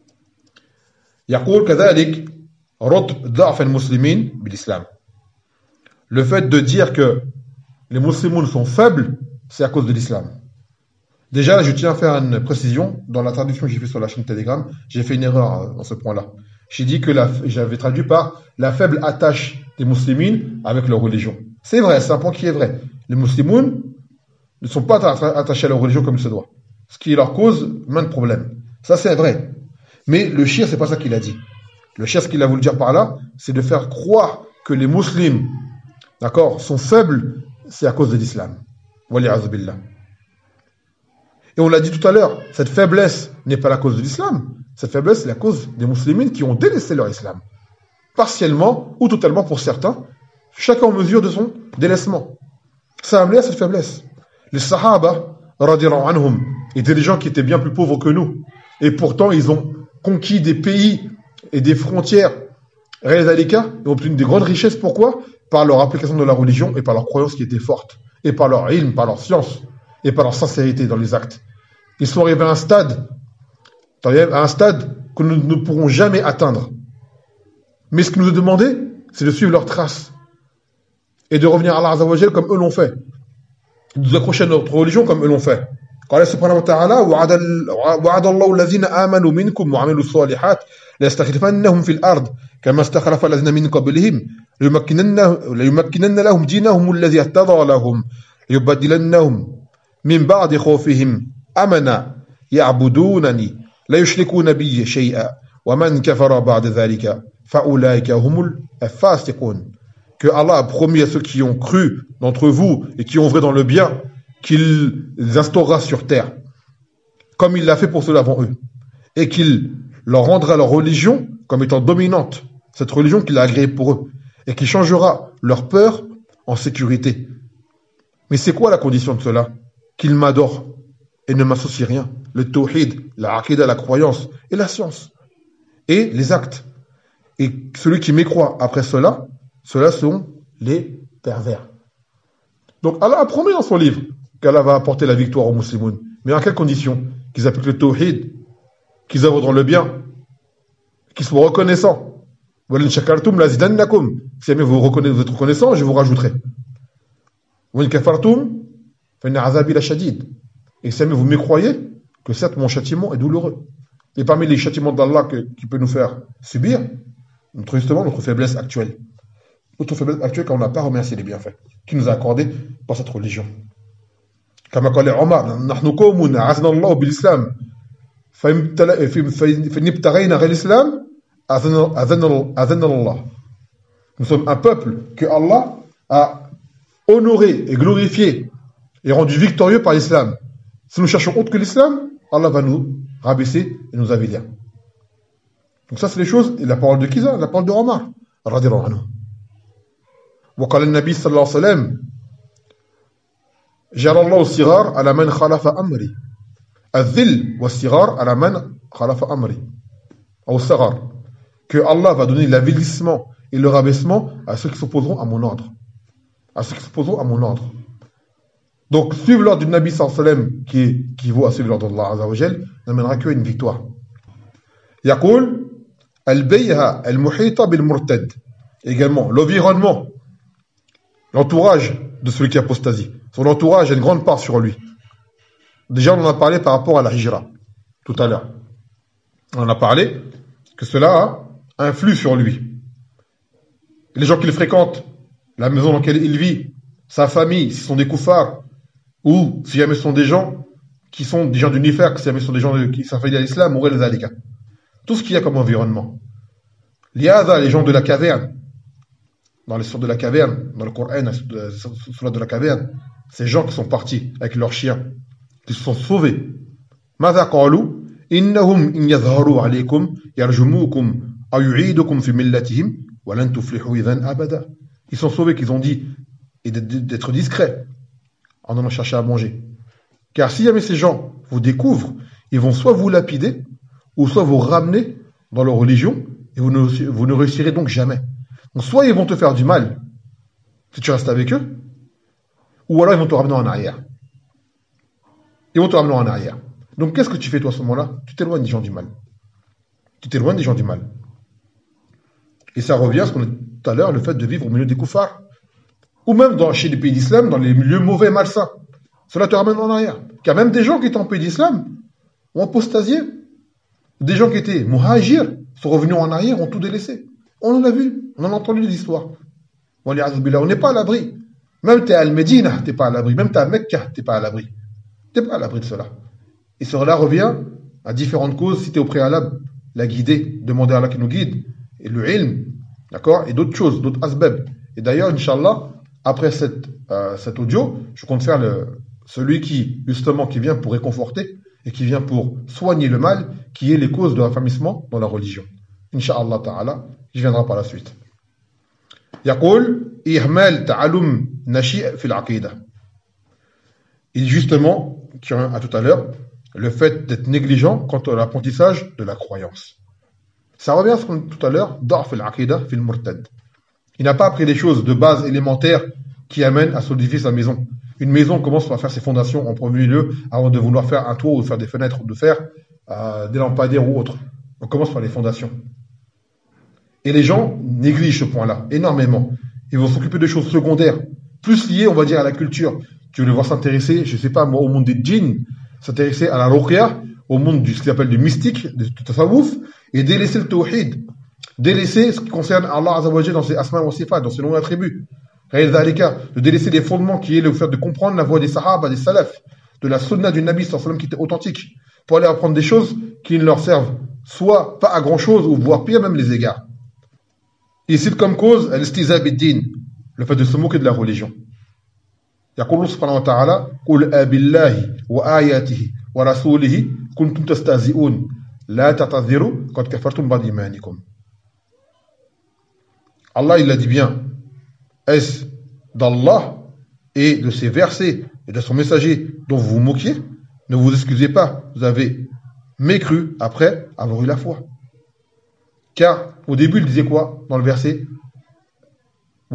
يقول كذلك رتب ضعف المسلمين بالإسلام. Le fait de dire que les musulmans sont faibles, c'est à cause de l'islam. Déjà, là, je tiens à faire une précision. Dans la traduction que j'ai fait sur la chaîne Telegram, j'ai fait une erreur euh, dans ce point-là. J'ai dit que la, j'avais traduit par la faible attache des musulmans avec leur religion. C'est vrai, c'est un point qui est vrai. Les musulmans ne sont pas attachés à leur religion comme il se doit. Ce qui leur cause maintes problèmes. Ça, c'est vrai. Mais le shir, c'est pas ça qu'il a dit. Le shir, ce qu'il a voulu dire par là, c'est de faire croire que les musulmans, d'accord, sont faibles, c'est à cause de l'islam. Wali'adhu billah. Et on l'a dit tout à l'heure, cette faiblesse n'est pas la cause de l'islam. Cette faiblesse, c'est la cause des musulmans qui ont délaissé leur islam. Partiellement ou totalement pour certains, chacun en mesure de son délaissement. Ça a amené à cette faiblesse. Les Sahaba, radiallahu anhum, étaient des gens qui étaient bien plus pauvres que nous. Et pourtant, ils ont conquis des pays et des frontières, et ont obtenu des grandes richesses. Pourquoi? Par leur application de la religion et par leur croyance qui était forte. Et par leur ilm, par leur science. Et par leur sincérité dans les actes. Ils sont arrivés à un stade, à un stade que nous ne pourrons jamais atteindre. Mais ce qui nous est demandé, c'est de suivre leurs traces. Et de revenir à Allah Azza wa Jal comme eux l'ont fait. De nous accrocher à notre religion comme eux l'ont fait. قال سبحانه وتعالى وعد الله الذين آمنوا منكم وعملوا الصالحات ليستخلفنهم في الأرض كما استخلف الذين من قبلهم ليمكنن لهم دينهم الذي ارتضى لهم ليبدلنهم من بعد خوفهم أمنا يعبدونني لا يشركون بي شيئا ومن كفر بعد ذلك فأولئك هم الفاسقون. Que Allah a promis à ceux qui ont cru d'entre vous et qui ont œuvré dans le bien qu'il instaurera sur terre, comme il l'a fait pour ceux avant eux, et qu'il leur rendra leur religion comme étant dominante, cette religion qu'il a agréée pour eux, et qui changera leur peur en sécurité. Mais c'est quoi la condition de cela? Qu'ils m'adorent et ne m'associent rien. Le tawhid, la aqidah, la croyance et la science. Et les actes. Et celui qui mécroit après cela, ceux-là sont les pervers. Donc Allah a promis dans son livre qu'Allah va apporter la victoire aux musulmans. Mais en quelles conditions? Qu'ils appliquent le tawhid, qu'ils œuvrent dans le bien, qu'ils soient reconnaissants. Si jamais vous, vous êtes reconnaissants, je vous rajouterai. Et si jamais vous mécroyez, que certes mon châtiment est douloureux. Et parmi les châtiments d'Allah qui peut nous faire subir, notre, justement, notre faiblesse actuelle. Notre faiblesse actuelle quand on n'a pas remercié les bienfaits qu'il nous a accordés par cette religion. كما قال عمر نحن قوم أعزنا الله بالإسلام فإن ابتغينا غير الإسلام أذن الله. Nous sommes un peuple que Allah a honoré et glorifié et rendu victorieux par l'islam. Si nous cherchons autre que l'islam, Allah va nous rabaisser et nous avilir. Donc ça c'est les choses, et la parole de Kiza, la parole de Omar radiyallahu anhu. وقال النبي صلى الله عليه وسلم جعل الله الصغار على من خالف أمري الذل والصغار على من خالف أمري أو الصغار, que Allah va donner l'avilissement et le rabaissement à ceux qui s'opposeront à mon ordre, à ceux qui s'opposeront à mon ordre. Donc suivre l'ordre du Nabi sallallahu alayhi wa sallam, qui équivaut à suivre l'ordre d'Allah Azza wa Jal, n'amènera qu'à une victoire. يقول البيئة المحيطة بالمرتد, également l'environnement, l'entourage de celui qui apostasie. Son entourage a une grande part sur lui. Déjà, on en a parlé par rapport à la hijra, tout à l'heure. On en a parlé que cela influe sur lui. Les gens qu'il fréquente, la maison dans laquelle il vit, sa famille, si ce sont des koufars, ou si jamais ce sont des gens qui sont des gens du nifaq, si jamais ce sont des gens qui s'affilient à l'islam, ou les alika. Tout ce qu'il y a comme environnement. Liada, les gens de la caverne, dans les sourates de la caverne, dans le Coran, la sourate de la caverne, ces gens qui sont partis avec leurs chiens, qui se sont sauvés. ماذا قالوا إنهم إن يظهروا عليكم يرجموكم أو يعيدكم في ملتهم ولن تفلحوا إذا أبدا. Ils sont sauvés, qu'ils ont dit, et d'être discrets en allant chercher à manger. Car si jamais ces gens vous découvrent, ils vont soit vous lapider, ou soit vous ramener dans leur religion, et vous ne, vous ne réussirez donc jamais. Donc soit ils vont te faire du mal, si tu restes avec eux, ou alors ils vont te ramener en arrière. Ils vont te ramener en arrière. Donc qu'est-ce que tu fais toi à ce moment-là? Tu t'éloignes des gens du mal. Tu t'éloignes des gens du mal. Et ça revient à ce qu'on a dit tout à l'heure, le fait de vivre au milieu des koufars. ou même dans, chez les pays d'islam, dans les milieux mauvais, malsains. Cela te ramène en arrière. Car même des gens qui étaient en pays d'islam ont apostasié. Des gens qui étaient muhajir sont revenus en arrière, ont tout délaissé. On en a vu, on en a entendu des histoires. On n'est pas à l'abri. Même tu es à Al-Médina, tu n'es pas à l'abri. Même tu es à Mecca, tu n'es pas à l'abri. Tu n'es pas à l'abri de cela. Et cela revient à différentes causes, citées au préalable. La guider, demander à Allah qui nous guide. Et le ilm, d'accord, et d'autres choses, d'autres asbab. Et d'ailleurs, Inch'Allah, après cette, euh, cet audio, je compte faire le, celui qui, justement, qui vient pour réconforter et qui vient pour soigner le mal, qui est les causes de raffermissement dans la religion. Inch'Allah ta'ala, qui viendra par la suite. يقول إهمال تعلم نشيء في العقيدة. Et justement, qui revient à tout à l'heure, le fait d'être négligent quant à l'apprentissage de la croyance. Ça revient à ce qu'on dit tout à l'heure, ضعف العقيدة في المرتد. Il n'a pas appris des choses de base élémentaires qui amènent à solidifier sa maison. Une maison commence par faire ses fondations en premier lieu avant de vouloir faire un toit ou faire des fenêtres ou de faire euh, des lampadaires ou autres. On commence par les fondations. Et les gens négligent ce point-là énormément. Ils vont s'occuper de choses secondaires, plus liées, on va dire, à la culture. Tu veux le voir s'intéresser, je sais pas moi, au monde des djinns, s'intéresser à la ruqya, au monde du ce qu'ils appellent du mystique, du tasawwuf, et délaisser le tawhid, délaisser ce qui concerne Allah Azza wa Jalla dans ses asma wa sifat, dans ses noms et attributs. De délaisser les fondements qui est le fait de comprendre la voie des sahaba, des salafs, de la sunna du Nabi sallallahu alayhi wa sallam qui était authentique, pour aller apprendre des choses qui ne leur servent soit pas à grand chose, ou voire pire même les égards. Il cite comme cause al-istiza bid-din, le fait de se moquer de la religion. يقول سبحانه وتعالى قل أبالله وآياته ورسوله كنتم تستهزئون لا تعتذروا قد كفرتم بعد إيمانكم. Allah il a dit bien, est-ce d'Allah et de ses versets et de son messager dont vous vous moquiez? Ne vous excusez pas, vous avez mécru après avoir eu la foi. Car au début il disait quoi dans le verset? Si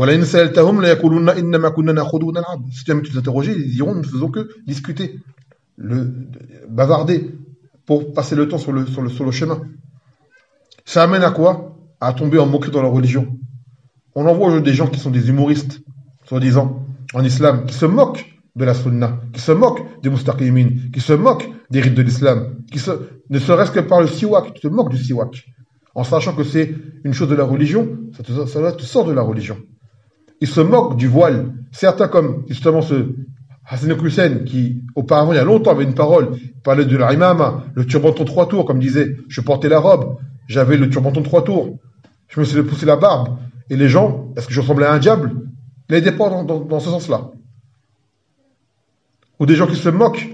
jamais tu les interrogeais, ils diront nous ne faisons que discuter, le, bavarder pour passer le temps sur le, sur le, sur le chemin. Ça amène à quoi? À tomber en moquerie dans la religion. On en voit aujourd'hui des gens qui sont des humoristes, soi-disant, en islam, qui se moquent de la sunna, qui se moquent des mustaqimin, qui se moquent des rites de l'islam, qui se, ne serait-ce que par le siwak, qui se moquent du siwak, en sachant que c'est une chose de la religion, ça te, ça te sort de la religion. Ils se moquent du voile. Certains comme justement ce Hassan Hussein qui auparavant il y a longtemps avait une parole, il parlait de l'imama, le turbanton trois tours, comme disait, je portais la robe, j'avais le turbanton trois tours, je me suis poussé la barbe, et les gens, est-ce que je ressemblais à un diable? Il n'était pas dans, dans, dans ce sens-là. Ou des gens qui se moquent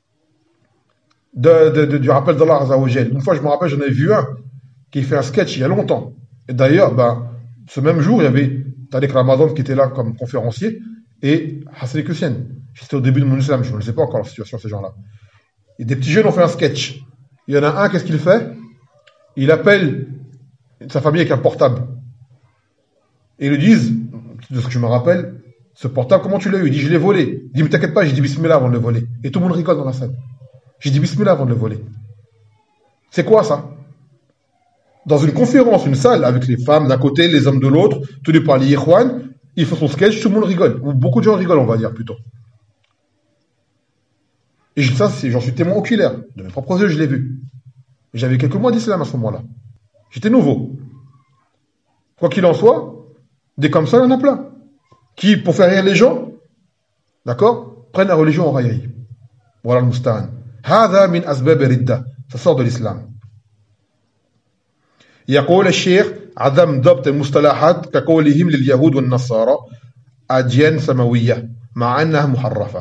de, de, de, du rappel d'Allah Azza wa Jal. Une fois je me rappelle, j'en avais vu un qui fait un sketch il y a longtemps. Et d'ailleurs, ben, ce même jour, il y avait Tariq Ramadan qui était là comme conférencier et Hassan Hussein. C'était au début de mon islam, je ne sais pas encore la situation de ces gens-là. Et des petits jeunes ont fait un sketch. Il y en a un, qu'est-ce qu'il fait? Il appelle sa famille avec un portable. Et ils lui disent, de ce que je me rappelle, ce portable, comment tu l'as eu? Il dit, je l'ai volé. Il dit, mais t'inquiète pas, j'ai dit bismillah avant de le voler. Et tout le monde rigole dans la salle. J'ai dit bismillah avant de le voler. C'est quoi ça? Dans une conférence, une salle, avec les femmes d'un côté, les hommes de l'autre, tous les parlent Ikhwan, il fait son sketch, tout le monde rigole. Ou beaucoup de gens rigolent, on va dire, plutôt. Et ça, j'en suis témoin oculaire. De mes propres yeux, je l'ai vu. J'avais quelques mois d'islam à ce moment-là. J'étais nouveau. Quoi qu'il en soit, des comme ça, il y en a plein. Qui, pour faire rire les gens, d'accord, prennent la religion en raillerie. Voilà le musta'an. Hada min asbab ridda. Ça sort de l'islam. يقول الشيخ عدم ضبط المصطلحات كقولهم لليهود والنصارى أديان سماوية مع أنها محرفة.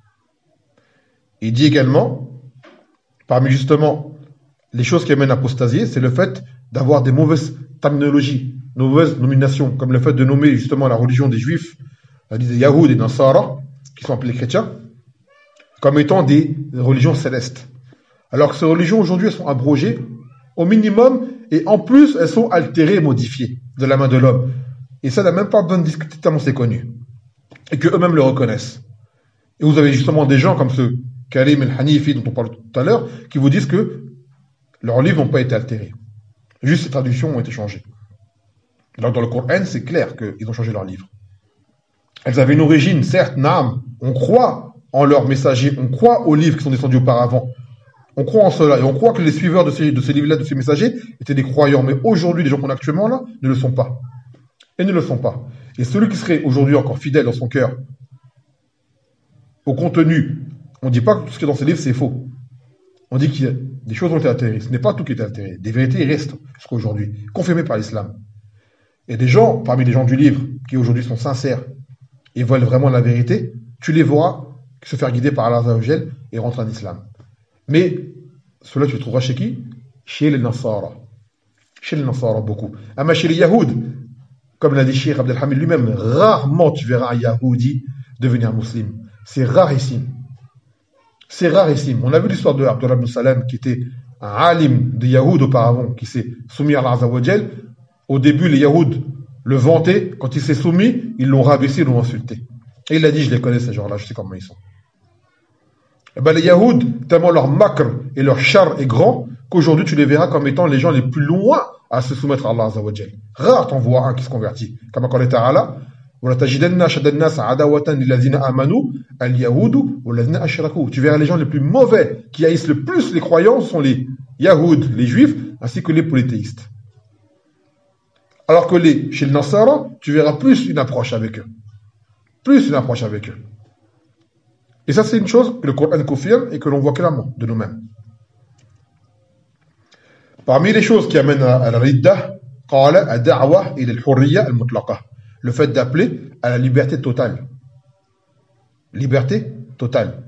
Il dit également, parmi justement les choses qui amènent à apostasier, c'est le fait d'avoir des mauvaises terminologies, de mauvaises nominations, comme le fait de nommer justement la religion des juifs, des Yahoud et des Nasara, qui sont appelés chrétiens, comme étant des religions célestes. Alors que ces religions aujourd'hui, elles sont abrogées au minimum, et en plus, elles sont altérées et modifiées de la main de l'homme. Et ça n'a même pas besoin de discuter tellement c'est connu. Et qu'eux-mêmes le reconnaissent. Et vous avez justement des gens comme ce Karim el-Hanifi dont on parle tout à l'heure, qui vous disent que leurs livres n'ont pas été altérés. Juste ces traductions ont été changées. Alors dans le Coran, c'est clair qu'ils ont changé leurs livres. Elles avaient une origine, certes, naam. On croit en leurs messagers, on croit aux livres qui sont descendus auparavant. On croit en cela et on croit que les suiveurs de ces, de ces livres-là, de ces messagers, étaient des croyants. Mais aujourd'hui, les gens qu'on a actuellement là ne le sont pas. Et ne le sont pas. Et celui qui serait aujourd'hui encore fidèle dans son cœur au contenu, on ne dit pas que tout ce qui est dans ces livres, c'est faux. On dit qu'il y a des choses qui ont été altérées. Ce n'est pas tout qui est altéré. Des vérités restent jusqu'à aujourd'hui, confirmées par l'islam. Et des gens, parmi les gens du livre, qui aujourd'hui sont sincères et veulent vraiment la vérité, tu les verras se faire guider par Allah Azza wa Jal et rentrer en islam. Mais cela, tu le trouveras chez qui? Chez les Nasara. Chez les Nasara, beaucoup. Mais chez les Yahoud, comme l'a dit Cheikh Abdelhamid lui-même, rarement tu verras un Yahoudi devenir musulman. C'est rarissime. C'est rarissime. On a vu l'histoire de Abdullah ibn Salam, qui était un alim de Yahoud auparavant, qui s'est soumis à Allah Azza wa Jal. Au début, les Yahoud le vantaient. Quand il s'est soumis, ils l'ont rabaissé, ils l'ont insulté. Et il a dit, je les connais ces gens-là, je sais comment ils sont. Et ben, les Yahoud, tellement leur makr et leur char est grand, qu'aujourd'hui tu les verras comme étant les gens les plus loin à se soumettre à Allah Azza wa Jal. Rare t'en vois un qui se convertit. Comme quand ta'ala, وَلَا تَجِدَنَّ أَشَدَّ النَّاسِ عَدَاوَةً لِلَّذِينَ آمَنُوا الْيَهُودُ وَالَّذِينَ أَشْرَكُوا. Tu verras les gens les plus mauvais qui haïssent le plus les croyants sont les Yahoud, les Juifs, ainsi que les polythéistes. Alors que les, chez les Nasara, tu verras plus une approche avec eux. Plus une approche avec eux. Et ça, c'est une chose que le Coran confirme et que l'on voit clairement de nous-mêmes. Parmi les choses qui amènent à la ridda, le fait d'appeler à la liberté totale. Liberté totale.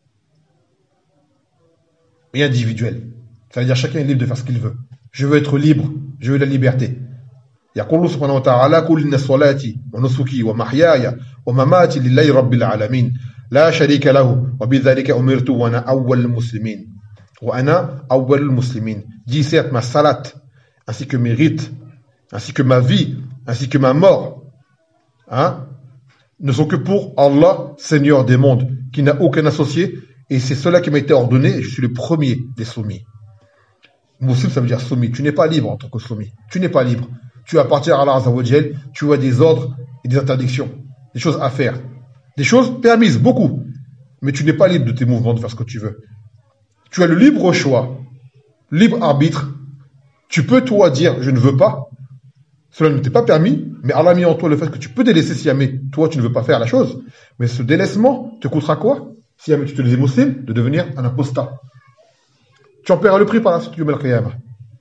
Et individuelle. Ça veut dire chacun est libre de faire ce qu'il veut. Je veux être libre, je veux la liberté. يقول سبحانه وتعالى قل إن صلاتي ونسكي ومحياي ومماتي لله رب العالمين لا شريك له وبذلك أمرت وأنا أول المسلمين وأنا أول المسلمين. Dis certes ma salat ainsi que mes rites ainsi que ma vie ainsi que ma mort hein, ne sont que pour Allah, Seigneur des mondes, qui n'a aucun associé, et c'est cela qui m'a été ordonné, et je suis le premier des soumis. Musulman, ça veut dire soumis. Tu n'es pas libre en tant que soumis. Tu n'es pas libre. Tu appartiens à Allah Azza wa Jal, tu as des ordres et des interdictions, des choses à faire, des choses permises, beaucoup, mais tu n'es pas libre de tes mouvements, de faire ce que tu veux. Tu as le libre choix, libre arbitre. Tu peux, toi, dire je ne veux pas, cela ne t'est pas permis, mais Allah a mis en toi le fait que tu peux délaisser si jamais toi tu ne veux pas faire la chose. Mais ce délaissement te coûtera quoi? Si jamais tu te dis musulman, de devenir un apostat. Tu en paieras le prix par la suite du Yawm al-Qiyamah.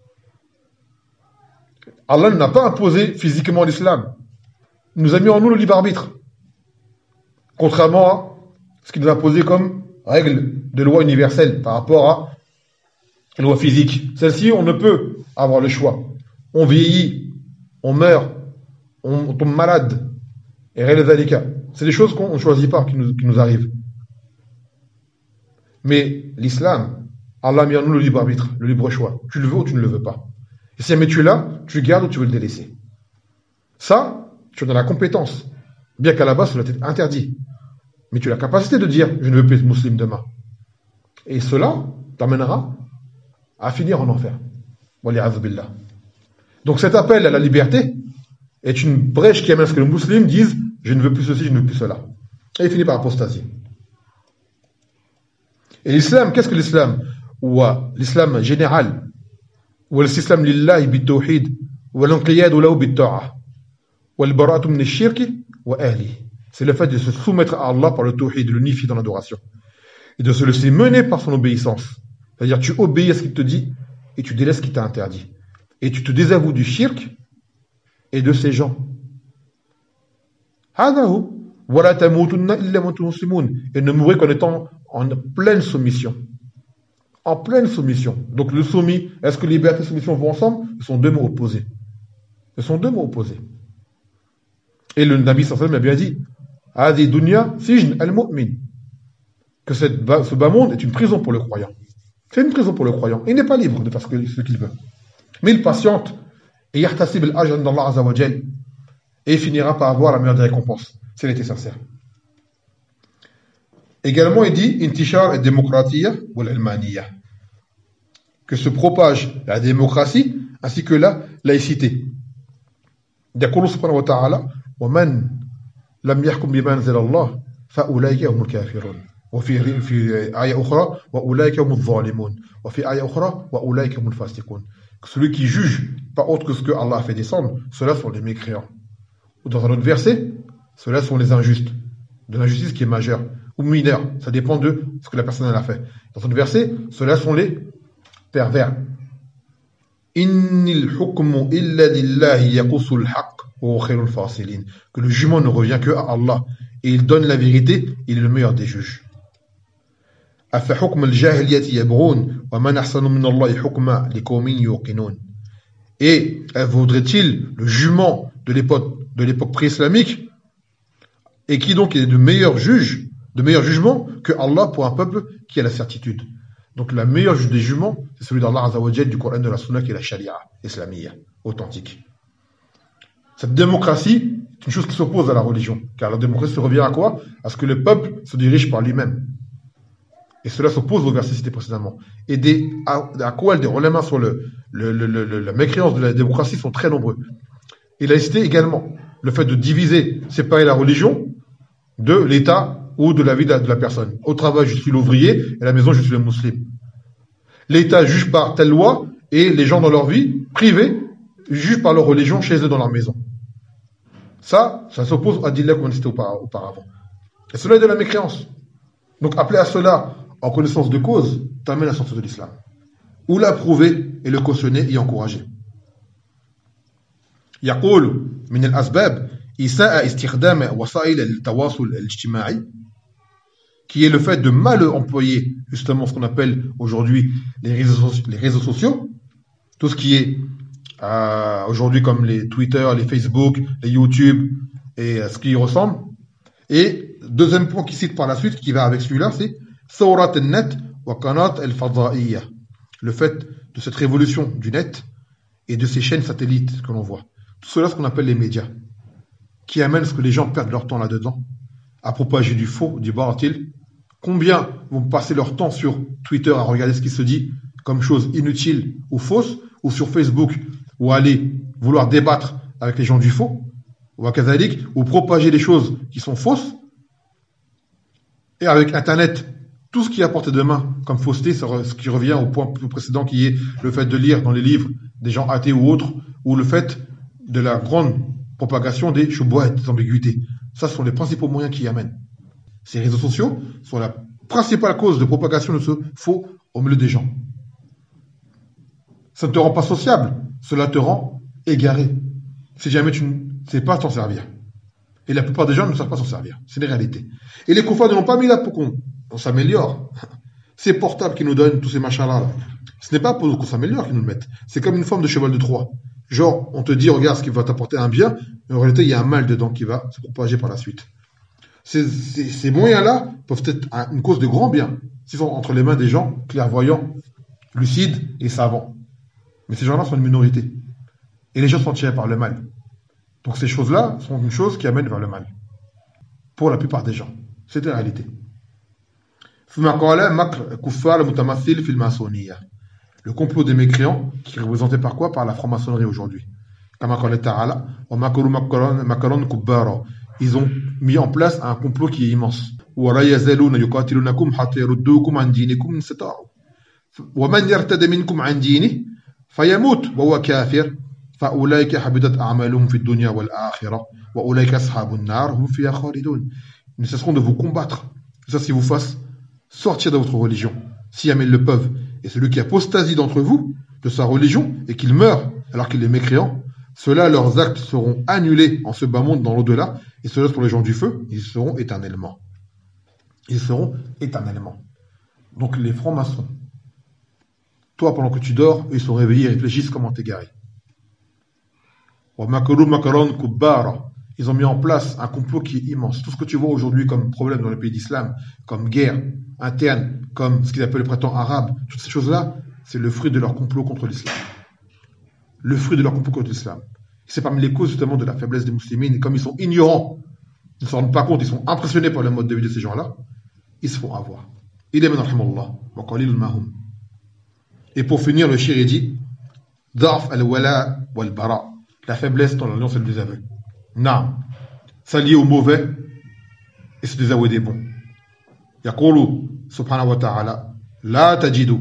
Allah n'a pas imposé physiquement l'islam. Il nous a mis en nous le libre arbitre. Contrairement à ce qu'il nous a imposé comme règle de loi universelle par rapport à la loi physique. Celle-ci, on ne peut avoir le choix. On vieillit, on meurt, on tombe malade. Et rien de cas. C'est des choses qu'on ne choisit pas, qui nous, qui nous arrivent. Mais l'islam, Allah a mis en nous le libre arbitre, le libre choix. Tu le veux ou tu ne le veux pas. Et si jamais tu es là, tu le gardes ou tu veux le délaisser. Ça, tu en as la compétence. Bien qu'à la base, cela t'est interdit. Mais tu as la capacité de dire, je ne veux plus être musulman demain. Et cela t'amènera à finir en enfer. Donc cet appel à la liberté est une brèche qui amène à ce que les musulmans disent, je ne veux plus ceci, je ne veux plus cela. Et il finit par apostasie. Et l'islam, qu'est-ce que l'islam? Ou l'islam général, ou l'islam lillahi bit-tawhid, ou l'enqiyad lahu bit-ta'a, ou al-bara'atu min ash-shirk wa ahli. C'est le fait de se soumettre à Allah par le tawhid, de l'unifier dans l'adoration. Et de se laisser mener par son obéissance. C'est-à-dire, tu obéis à ce qu'il te dit, et tu délaisses ce qu'il t'a interdit. Et tu te désavoues du shirk et de ces gens. Hadahu. Wala tamutunna illa wa antum muslimun. Et ne mourrez qu'en étant en pleine soumission. En pleine soumission. Donc le soumis, est-ce que liberté et soumission vont ensemble? Ce sont deux mots opposés. Ce sont deux mots opposés. Et le Nabi sallallahu alayhi wa sallam a bien dit, Hadi dunya sijn al-mu'min. Que cette, ce bas monde est une prison pour le croyant. C'est une prison pour le croyant. Il n'est pas libre de faire ce qu'il veut. Mais il patiente et yahtasib al-ajr d'Allah Azza wa Jal et il finira par avoir la meilleure des récompenses. S'il était sincère. Également, il dit intishar ad-démocratia ou l'almaniya, que se propage la démocratie ainsi que la laïcité. Yaqulu subhanahu wa ta'ala wa man لم يحكم بما أنزل الله فأولئك هم الكافرون. وفي في آية أخرى وأولئك هم الظالمون. وفي آية أخرى وأولئك هم الفاسقون. Celui qui juge pas autre que ce que Allah a fait descendre, ceux-là sont les mécréants. Ou dans un autre verset, ceux-là sont les injustes. De l'injustice qui est majeure ou mineure, ça dépend de ce que la personne a fait. Dans un autre verset, ceux-là sont les pervers. Innil hukmu illa lillahi yaqussul haqq wa huwa khairul fasilin. Que le jugement ne revient que à Allah et il donne la vérité, il est le meilleur des juges. Afa hukm al-jahiliyyati yabghun wa man ahsanu min Allahi hukma liqawmin yuqinun. Et vaudrait-il le jugement de l'époque de l'époque pré-islamique, et qui donc est de meilleur juge, de meilleur jugement que Allah pour un peuple qui a la certitude. Donc la meilleure juge des jugements, c'est celui d'Allah Azza wa Jal, du Coran, de la Sunna, qui est la Sharia islamiyya, authentique. Cette démocratie, c'est une chose qui s'oppose à la religion, car la démocratie se revient à quoi? À ce que le peuple se dirige par lui-même. Et cela s'oppose au verset cité précédemment. Et des aqwal, des ulama sur le, le, le, le, la mécréance de la démocratie sont très nombreux. Il a cité également le fait de diviser, séparer la religion de l'État ou de la vie de la, de la personne. Au travail, je suis l'ouvrier, et à la maison, je suis le musulman. L'État juge par telle loi, et les gens dans leur vie privée jugent par leur religion chez eux dans leur maison. Ça, ça s'oppose à Adillah comme on cité auparavant. Et cela est de la mécréance. Donc appeler à cela en connaissance de cause t'amène à sortir de l'islam. Ou l'approuver et le cautionner et encourager. يقول من الأسباب إساءة استخدام وسائل التواصل الاجتماعي, qui est le fait de mal employer justement ce qu'on appelle aujourd'hui les réseaux, les réseaux sociaux, tout ce qui est euh, aujourd'hui comme les Twitter, les Facebook, les YouTube et euh, ce qui y ressemble. Et deuxième point qu'il cite par la suite, qui va avec celui-là, c'est Thawrat al-Net wa Qanat al-Fadha'iyya, le fait de cette révolution du net et de ces chaînes satellites que l'on voit. Tout cela, ce qu'on appelle les médias, qui amènent à ce que les gens perdent leur temps là-dedans, à propager du faux, du baratil. Combien vont passer leur temps sur Twitter à regarder ce qui se dit comme chose inutile ou fausse, ou sur Facebook, ou aller vouloir débattre avec les gens du faux, ou à Kazalik, ou propager des choses qui sont fausses. Et avec Internet, tout ce qui est à portée de main comme fausseté, ce qui revient au point précédent qui est le fait de lire dans les livres des gens athées ou autres, ou le fait de la grande propagation des shubuhat, des ambiguïtés. Ça, ce sont les principaux moyens qui y amènent. Ces réseaux sociaux sont la principale cause de propagation de ce faux au milieu des gens. Ça ne te rend pas sociable, cela te rend égaré. Si jamais tu ne sais pas t'en servir. Et la plupart des gens ne savent pas s'en servir. C'est une réalité. Et les koufars ne l'ont pas mis là pour qu'on on s'améliore. Ces portables qui nous donnent tous ces machins-là, là, ce n'est pas pour qu'on s'améliore qu'ils nous le mettent. C'est comme une forme de cheval de Troie. Genre, on te dit, regarde ce qui va t'apporter un bien, mais en réalité, il y a un mal dedans qui va se propager par la suite. Ces, ces, ces moyens-là peuvent être une cause de grand bien, s'ils sont entre les mains des gens clairvoyants, lucides et savants. Mais ces gens-là sont une minorité. Et les gens sont tirés par le mal. Donc ces choses-là sont une chose qui amène vers le mal. Pour la plupart des gens. C'est une réalité. Le complot des mécréants, qui est représenté par quoi? Par la franc-maçonnerie aujourd'hui. Ils ont mis en place un complot qui est immense. Ils ne cesseront de vous combattre. Ça, si vous fassent sortir de votre religion, si jamais ils le peuvent. Et celui qui apostasie d'entre vous de sa religion et qu'il meurt alors qu'il est mécréant, ceux-là, leurs actes seront annulés en ce bas monde dans l'au-delà, et ceux-là pour les gens du feu, ils seront éternellement. Ils seront éternellement. Donc les francs-maçons, toi pendant que tu dors, ils sont réveillés et réfléchissent comment t'égarer. Ils ont mis en place un complot qui est immense. Tout ce que tu vois aujourd'hui comme problème dans les pays d'islam, comme guerre interne, comme ce qu'ils appellent les printemps arabes, toutes ces choses-là, c'est le fruit de leur complot contre l'islam. Le fruit de leur complot contre l'islam. C'est parmi les causes justement de la faiblesse des musulmans. Et comme ils sont ignorants, ils ne se rendent pas compte, ils sont impressionnés par le mode de vie de ces gens-là, ils se font avoir. Et pour finir, le shir dit Da'f al-wala wal-bara, la faiblesse dans l'alliance et le désaveu. Non. s'allier au mauvais et se désavouer des bons. يقول سبحانه وتعالى لا تجد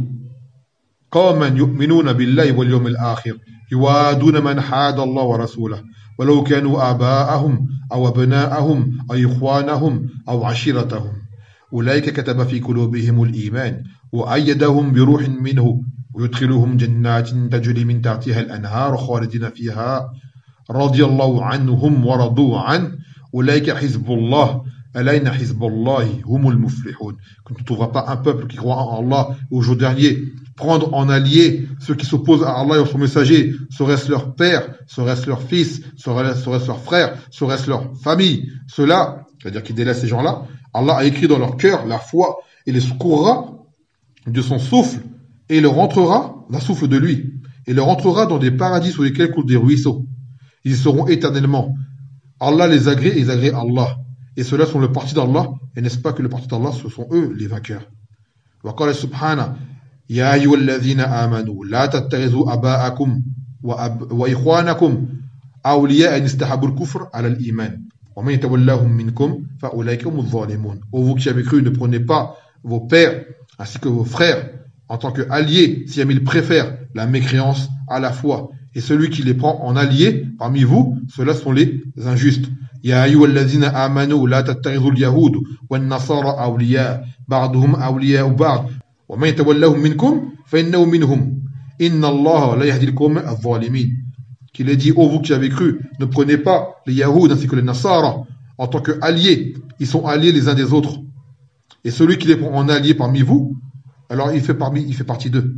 قوما يؤمنون بالله واليوم الآخر يوادون من حاد الله ورسوله ولو كانوا آباءهم أو أبناءهم أو إخوانهم أو عشيرتهم أولئك كتب في قلوبهم الإيمان وأيدهم بروح منه ويدخلهم جنات تجري من تحتها الأنهار خالدين فيها رضي الله عنهم ورضوا عنه أولئك حزب الله ألا إن حزب الله هم المفلحون. Que tu ne trouveras pas un peuple qui croit en Allah au jour dernier prendre en allié ceux qui s'opposent à Allah et à son messager, serait-ce leur père, serait-ce leur fils, serait-ce leur frère, serait-ce leur famille. Ceux-là, c'est-à-dire qui délaissent ces gens-là, Allah a écrit dans leur cœur la foi et les secourra de son souffle et leur rentrera d'un souffle de lui et leur rentrera dans des paradis sous lesquels coulent des ruisseaux. Ils seront éternellement. Allah les agrée et ils agréent Allah. Et ceux-là sont le parti d'Allah. Et n'est-ce pas que le parti d'Allah, ce sont eux les vainqueurs. Wa qala subhana ya ayyuhalladhina amanu la tattakhidhu aba'akum wa ikhwanakum awliya an istahabbu al-kufr ala al-iman wa man yatawallahum minkum fa ulaika humuz zalimun. Ô vous qui avez cru, ne prenez pas vos pères ainsi que vos frères en tant qu'alliés si jamais ils préfèrent la mécréance à la foi. Et celui qui les prend en alliés parmi vous, ceux-là sont les injustes. يا أيها الذين آمنوا لا تتخذوا اليهود والنصارى أولياء بعضهم أولياء بعض ومن يتولهم منكم فإنه منهم إن الله لا يهدي القوم الظالمين. Qu'il est dit, ô vous qui avez cru, ne prenez pas les Yahoud ainsi que les Nasara en tant qu'alliés. Ils sont alliés les uns des autres. Et celui qui les prend en alliés parmi vous, alors il fait, parmi, il fait partie d'eux.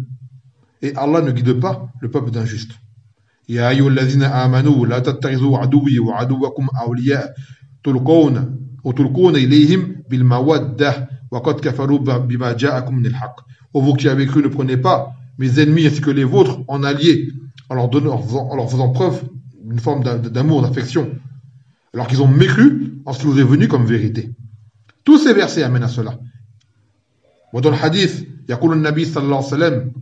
Et Allah ne guide pas le peuple d'injustes. يا أيها الذين آمنوا لا تتخذوا عدوي وعدوكم أولياء تلقون وتلقون إليهم بالمودة وقد كفروا بما جاءكم من الحق. Ô vous qui avez cru, ne prenez pas mes ennemis ainsi que les vôtres en alliés en leur, donnant, en leur faisant preuve d'une forme d'amour, d'affection, alors qu'ils ont mécru en ce qui vous est venu comme vérité. Tous ces versets amènent à cela. Dans le hadith, يقول النبي صلى الله عليه وسلم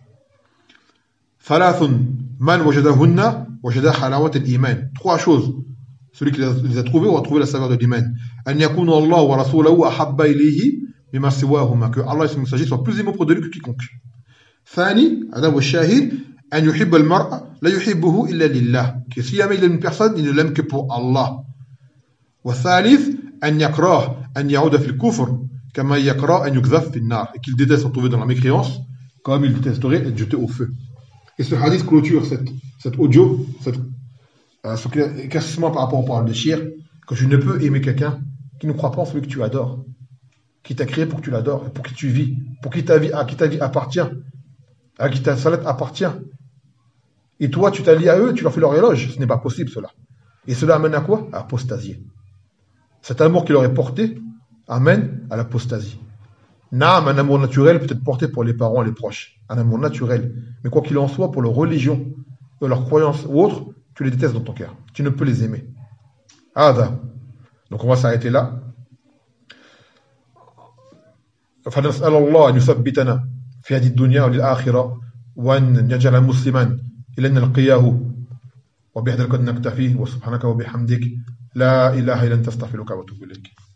ثلاث Man wajadahunna wajada halawat al-iman. Trois choses. Celui qui les a trouvées aura trouvé la saveur de l'iman. An yakuna Allah wa rasulahu ahabba ilayhi mimma siwahuma. Que Allah et son messager soient plus aimés auprès de lui que quiconque. Thani, adam wa shahid, an yuhibba al-mar'a la yuhibbuhu illa lillah. Que si jamais il aime une personne, il ne l'aime que pour Allah. Wa thalith, an yakrah an ya'uda fil kufr kama yakrah an yukdhaf fil nar. Et qu'il déteste se retrouver dans la mécréance comme il détesterait être jeté au feu. Et ce hadith clôture cette, cette audio, cette, euh, ce éclaircissement par rapport au parole de Shir, que tu ne peux aimer quelqu'un qui ne croit pas en celui que tu adores, qui t'a créé pour que tu l'adores, pour qui tu vis, pour qui ta vie, à qui ta vie appartient, à qui ta salat appartient. Et toi, tu t'allies à eux, tu leur fais leur éloge. Ce n'est pas possible, cela. Et cela amène à quoi? À apostasier. Cet amour qu'il aurait porté amène à l'apostasie. Naam, un amour naturel peut être porté pour les parents et les proches. Un amour naturel. Mais quoi qu'il en soit, pour leur religion, ou leur croyance ou autre, tu les détestes dans ton cœur. Tu ne peux les aimer. Ada. Donc on va s'arrêter là. فنسأل الله أن يثبتنا في هذه الدنيا وللآخرة وأن يجعل مسلما إلى أن نلقيه وبهذا القدر نكتفي وسبحانك وبحمدك لا إله إلا أنت أستغفرك وأتوب إليك.